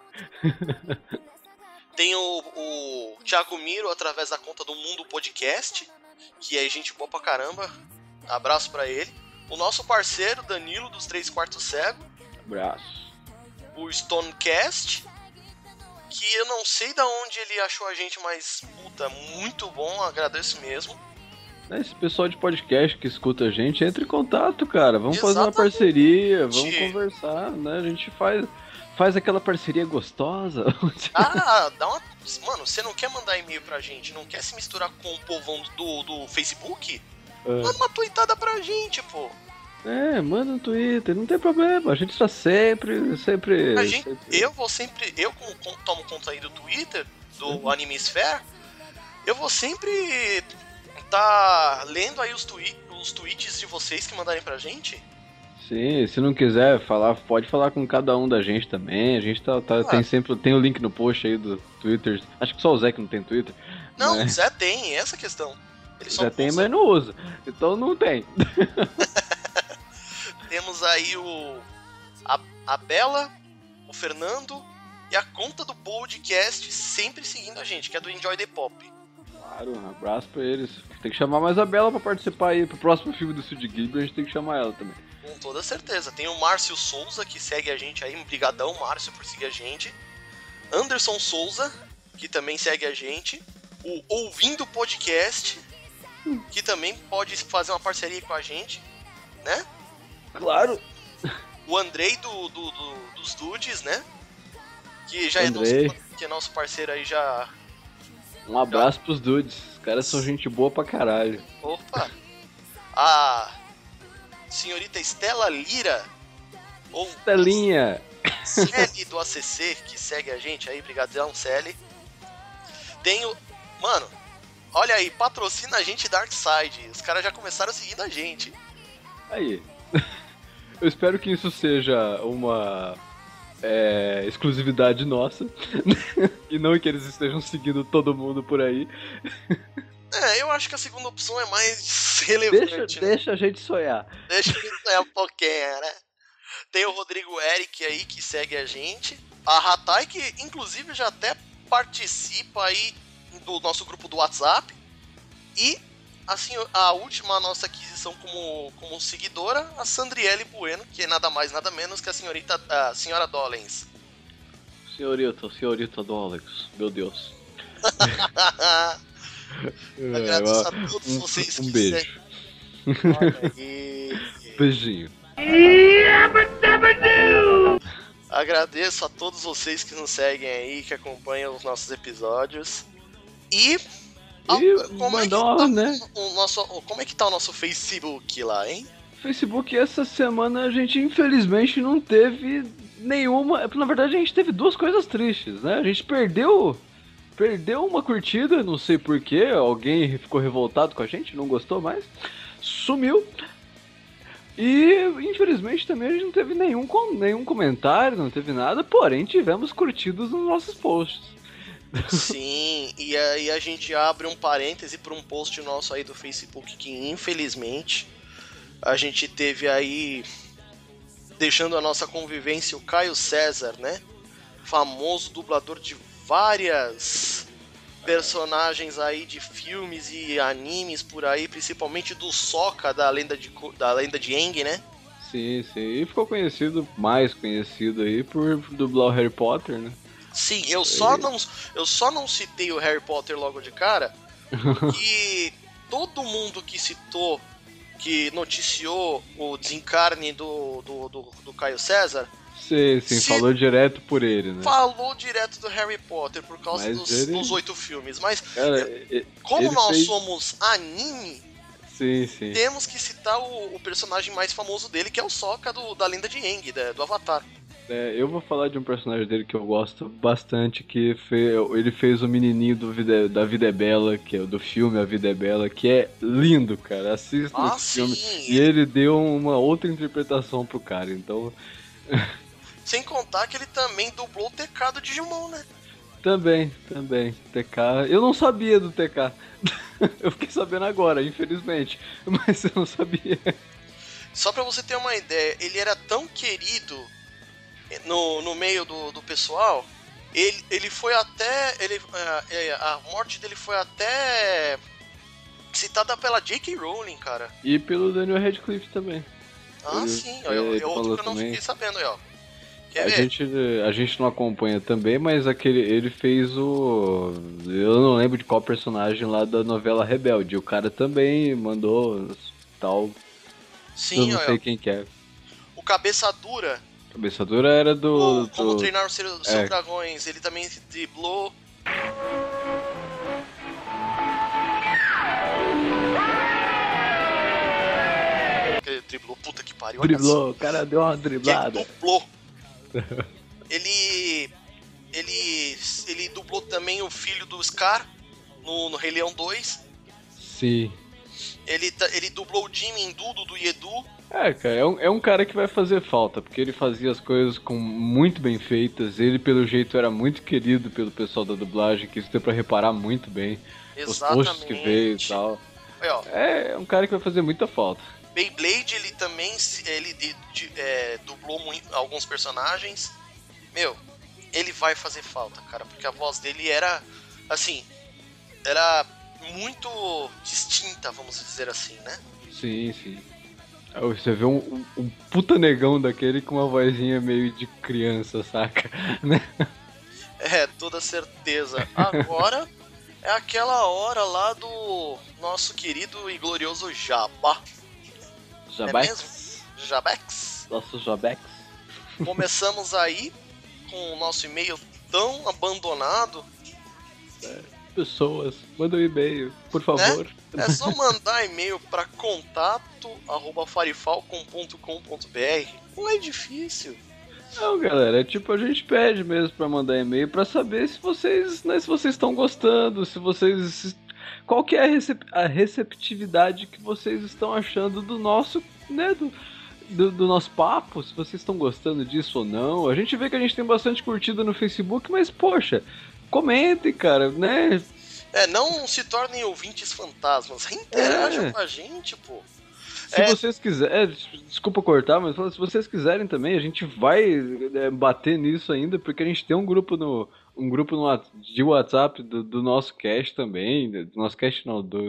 Tem o, o Thiago Miro através da conta do Mundo Podcast, que é gente boa pra caramba. Abraço pra ele. O nosso parceiro Danilo dos Três Quartos Cego, Abraço. o Stonecast, que eu não sei da onde ele achou a gente, mas puta, muito bom, agradeço mesmo. Esse pessoal de podcast que escuta a gente, entre em contato, cara. Vamos fazer uma Exatamente. parceria, vamos conversar, né? A gente faz, faz aquela parceria gostosa. Ah, dá uma. Mano, você não quer mandar e-mail pra gente, não quer se misturar com o povão do, do Facebook? Manda uma tweetada pra gente, pô. É, manda no Twitter, não tem problema. A gente tá sempre, sempre... A gente, sempre... eu vou sempre. Eu, como com- tomo conta aí do Twitter, do Anime Sphere, eu vou sempre tá lendo aí os, twi os tweets de vocês que mandarem pra gente. Sim, se não quiser falar, pode falar com cada um da gente também. A gente tá, tá- Ah. tem sempre tem o link no post aí do Twitter. Acho que só o Zé que não tem Twitter. Não, né? o Zé tem, essa é a questão. Ele só Já tem, usa. mas não usa. Então não tem. Temos aí o. A, a Bela, o Fernando e a conta do podcast sempre seguindo a gente, que é do Enjoy the Pop. Claro, um abraço pra eles. Tem que chamar mais a Bela pra participar aí. Pro próximo filme do Studio Ghibli a gente tem que chamar ela também. Com toda certeza. Tem o Márcio Souza, que segue a gente aí. Brigadão, Márcio, por seguir a gente. Anderson Souza, que também segue a gente. O Ouvindo Podcast, que também pode fazer uma parceria com a gente, né? Claro. O Andrei do, do- do- dos Dudes, né? Que já é Andrei. nosso, que é nosso parceiro aí já. Um abraço pros dudes. Os caras são gente boa pra caralho. Opa! A senhorita Estela Lira, ou Telinha. Celi do A C C, que segue a gente aí, brigadão, Celi. Tem o... Mano, olha aí, patrocina a gente Darkside. Os caras já começaram seguindo a gente. Aí. Eu espero que isso seja uma é, exclusividade nossa. E não que eles estejam seguindo todo mundo por aí. É, eu acho que a segunda opção é mais relevante. Deixa, né? deixa a gente sonhar. Deixa eu sonhar um pouquinho, né? Tem o Rodrigo Eric aí, que segue a gente. A Hatai, que inclusive já até participa aí do nosso grupo do WhatsApp. E assim, a última nossa aquisição como, como seguidora, a Sandriele Bueno, que é nada mais, nada menos que a senhorita, a senhora Dollens. Senhorita, senhorita do Alex. Meu Deus. Agradeço a É, todos um, vocês um que beijo. seguem. Olha aí. Beijinho. Agradeço a todos vocês que nos seguem aí, que acompanham os nossos episódios. E... ah, E como, é que mandar, tá né? o nosso, como é que tá o nosso Facebook lá, hein? Facebook, essa semana a gente infelizmente não teve nenhuma. Na verdade, a gente teve duas coisas tristes, né? A gente perdeu. Perdeu uma curtida, não sei porquê. Alguém ficou revoltado com a gente, não gostou mais. Sumiu. E infelizmente também a gente não teve nenhum, com- nenhum comentário, não teve nada, porém tivemos curtidas nos nossos posts. Sim, e aí a gente abre um parêntese para um post nosso aí do Facebook que infelizmente a gente teve aí, deixando a nossa convivência, o Caio César, né? Famoso dublador de várias personagens aí de filmes e animes por aí, principalmente do Sokka da lenda de, Ko- da lenda de Aang, né? Sim, sim. E ficou conhecido, mais conhecido aí por dublar o Harry Potter, né? Sim, eu só não, eu só não citei o Harry Potter logo de cara, que todo mundo que citou, que noticiou o desencarne do, do, do, do Caio César, Sim, sim, Se- falou direto por ele, né? falou direto do Harry Potter por causa Mas dos, ele- dos oito filmes. Mas Cara, e- como ele nós fez- somos anime, Sim, sim. temos que citar o, o personagem mais famoso dele, que é o Sokka do, da lenda de Aang, da- do Avatar. É, eu vou falar de um personagem dele que eu gosto bastante, que fe- ele fez o menininho do Vida- da Vida é Bela, que é do filme A Vida é Bela, que é lindo, cara. Assista Ah, esse filme. sim. E ele deu uma outra interpretação pro cara, então Sem contar que ele também dublou o T K do Digimon, né? também, também, T K. Eu não sabia do T K. Eu fiquei sabendo agora, infelizmente, mas eu não sabia. Só pra você ter uma ideia, ele era tão querido no, no meio do, do pessoal, ele, ele foi até. Ele, a, é, a morte dele foi até citada pela J K. Rowling, cara. E pelo Daniel Radcliffe também. Ah, Ele- sim, é, é, é ele outro falou que eu não também. fiquei sabendo aí, ó. Quer A ver? gente, a gente não acompanha também, mas aquele ele fez o. Eu não lembro de qual personagem lá da novela Rebelde. O cara também mandou tal. eu Sim, não ó, sei quem que é. o Cabeça Dura, Cabeça dura era do. o Como do- Treinar os Seus Seus é. Dragões, ele também driblou. Ele driblou, puta que pariu. olha Driblou, o cara deu uma Que ele driblada. dublou. ele, ele, ele dublou também o filho do Scar no, no Rei Leão dois. Sim. Ele, ta- ele dublou o Jimmy em Dudo do Yedu. É, cara, é um, é um cara que vai fazer falta, porque ele fazia as coisas com muito bem feitas. Ele, pelo jeito, era muito querido pelo pessoal da dublagem, que isso deu pra reparar muito bem. Os posts que veio e tal. Aí, ó, É, é um cara que vai fazer muita falta. Beyblade, ele também se- ele de- de- é, dublou muito, alguns personagens. Meu, ele vai fazer falta, cara, porque a voz dele era, assim, era muito distinta, vamos dizer assim, né? Sim, sim. Aí você vê um, um, um puta negão daquele com uma vozinha meio de criança, saca? Né? É, toda certeza. Agora é aquela hora lá do nosso querido e glorioso Jabá. Jabex. Jabex. Nosso Jabex. Começamos aí com o nosso e-mail tão abandonado. Pessoas, manda um e-mail, por favor. É só mandar e-mail para contato arroba farifalcom ponto com ponto br. Não é difícil. Não, galera, é tipo, a gente pede mesmo pra mandar e-mail pra saber se vocês, né, se vocês estão gostando, se vocês... Qual que é a, recep- a receptividade que vocês estão achando do nosso, né, do, do, do nosso papo, se vocês estão gostando disso ou não. A gente vê que a gente tem bastante curtida no Facebook, mas, poxa, comentem, cara, né? É, não se tornem ouvintes fantasmas. Interajam É. com a gente, pô. Se É. vocês quiserem, desculpa cortar, mas se vocês quiserem também, a gente vai é, bater nisso ainda, porque a gente tem um grupo no um grupo no, Whats- de WhatsApp do, do nosso cast também, do nosso cast não, do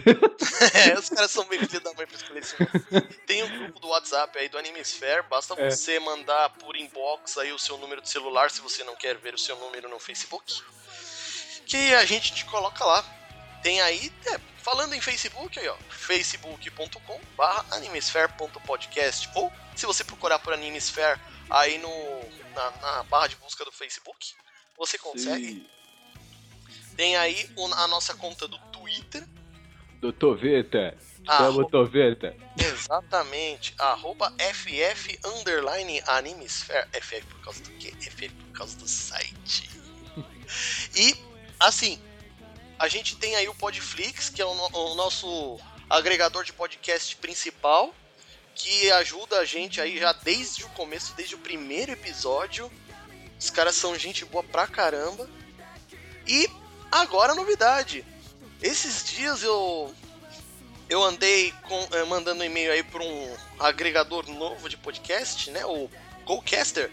É, os caras são bem filhos da mãe pra escolher esse nome. Tem um grupo do WhatsApp aí do Animesphere, basta É. você mandar por inbox aí o seu número de celular, se você não quer ver o seu número no Facebook, que a gente te coloca lá. Tem aí, é, falando em Facebook, aí ó, facebook ponto com barra animesphere ponto podcast, ou se você procurar por Animesphere aí no, na, na barra de busca do Facebook, você consegue. Sim. Tem aí o- a nossa conta do Twitter, Do Toveta. Ah, Chama o Toveta. exatamente, arroba ff underline Animesphere, F F por causa do quê? F F por causa do site. E, assim, a gente tem aí o Podflix, que é o, no- o nosso agregador de podcast principal, que ajuda a gente aí já desde o começo, desde o primeiro episódio. Os caras são gente boa pra caramba. E agora a novidade. Esses dias eu eu andei com- eh, mandando e-mail aí para um agregador novo de podcast, né? O GoCaster.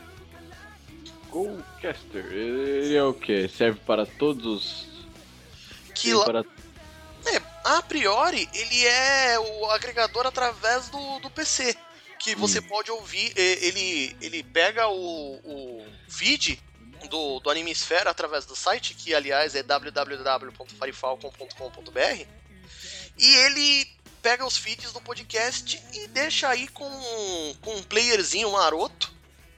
Gocaster. Ele é o quê? Serve para todos os... Que Sim, lá, para... é, a priori ele é o agregador através do, do P C. Que você Hum. pode ouvir, eh, ele, ele pega o, o feed do, do Animesphere através do site, que aliás é w w w ponto farifalcon ponto com ponto b r, e ele pega os feeds do podcast e deixa aí com, com um playerzinho maroto.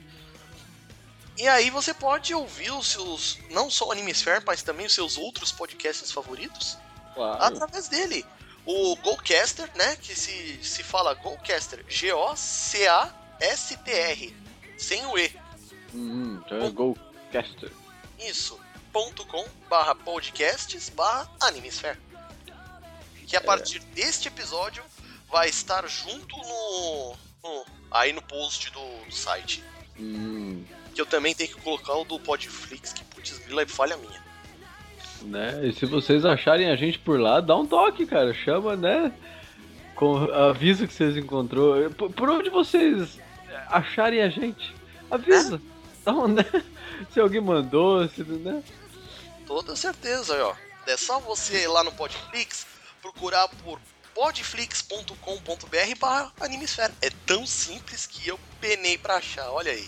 E aí você pode ouvir os seus, não só o Animesphere, mas também os seus outros podcasts favoritos Claro. através dele. O GoCaster, né, que se, se fala GoCaster, G O C A S T R, sem o E. Hum, então é Gocaster. Isso, ponto com barra podcasts barra Animesphere. Que a partir deste episódio vai estar junto no, no- aí no post do, do site. Hum, Que eu também tenho que colocar o do Podflix, que putz grila é falha minha. né? E se vocês acharem a gente por lá, dá um toque, cara. Chama, né? Com avisa que vocês encontrou. Por, por onde vocês acharem a gente, avisa. Dá um, né? Se alguém mandou, se, né? Toda certeza, ó. É só você ir lá no Podflix procurar por podflix ponto com ponto b r barra Animesphere. É tão simples que eu penei pra achar, olha aí.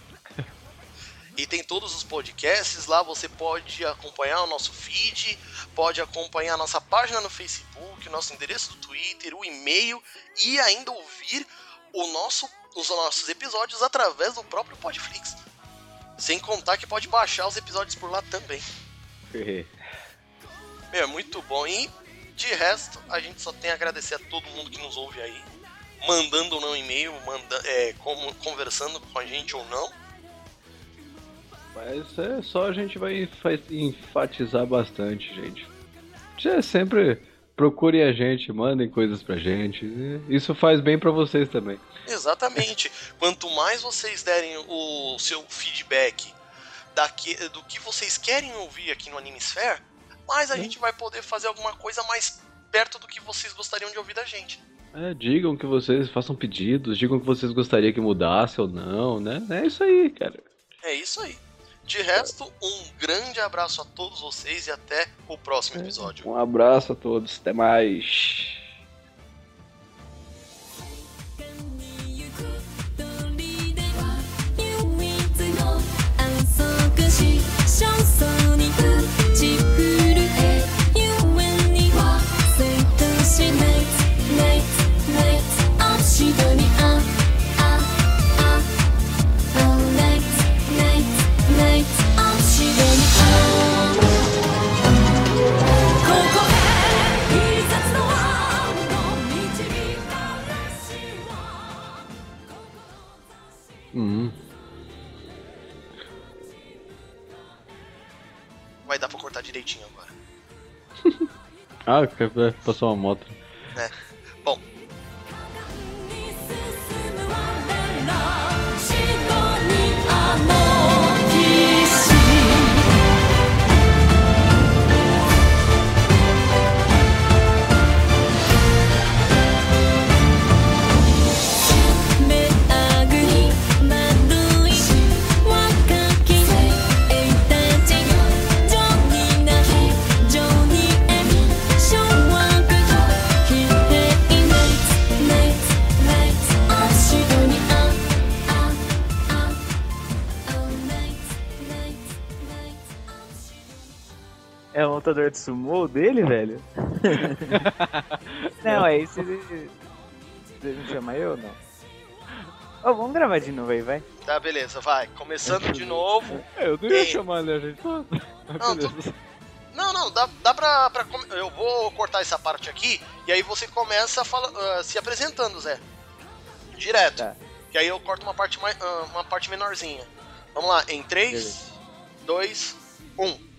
E tem todos os podcasts lá, você pode acompanhar o nosso feed, pode acompanhar a nossa página no Facebook, o nosso endereço do Twitter, o e-mail e ainda ouvir o nosso, os nossos episódios através do próprio Podflix. Sem contar que pode baixar os episódios por lá também. Meu, é muito bom. E de resto, a gente só tem a agradecer a todo mundo que nos ouve aí, mandando ou não e-mail, manda, é, como, conversando com a gente ou não. Mas é só a gente vai enfa- enfatizar bastante, gente. É sempre procurem a gente, mandem coisas pra gente. Isso faz bem pra vocês também. Exatamente. Quanto mais vocês derem o seu feedback daqui, do que vocês querem ouvir aqui no Animesphere, mais a gente vai poder fazer alguma coisa mais perto do que vocês gostariam de ouvir da gente. É, digam que vocês façam pedidos, digam que vocês gostariam que mudasse ou não, né? É isso aí, cara. É isso aí. De resto, um grande abraço a todos vocês e até o próximo episódio. Um abraço a todos, até mais. 行く鳥では唯一の安息し焦燥に打ち震えゆえには生としないないない足取りああああないないない足取りあここへ必殺の輪の導かれしは Hum. Vai dar pra cortar direitinho agora. Ah, é, passou uma moto. Né? Bom, に進む我ら死後にあの騎士目あぐり惑い若き英たち情になり情にえ掌握疲弊ナイツナイツナイツ足取りああああナイツナイツナイツ足取り É o lutador de sumô dele, velho? Não, aí você. Você me chama eu ou não? Ô, vamos gravar de novo aí, vai. Tá, beleza, vai. Começando de novo. É, eu não ia Ei. chamar né, a gente. Mas Não, beleza. Não, não, dá, dá pra, pra com- Eu vou cortar essa parte aqui e aí você começa fala, ah, se apresentando, Zé. Direto. Tá. Que aí eu corto uma parte, mais, ah, uma parte menorzinha. Vamos lá, em três, Beleza. dois, um.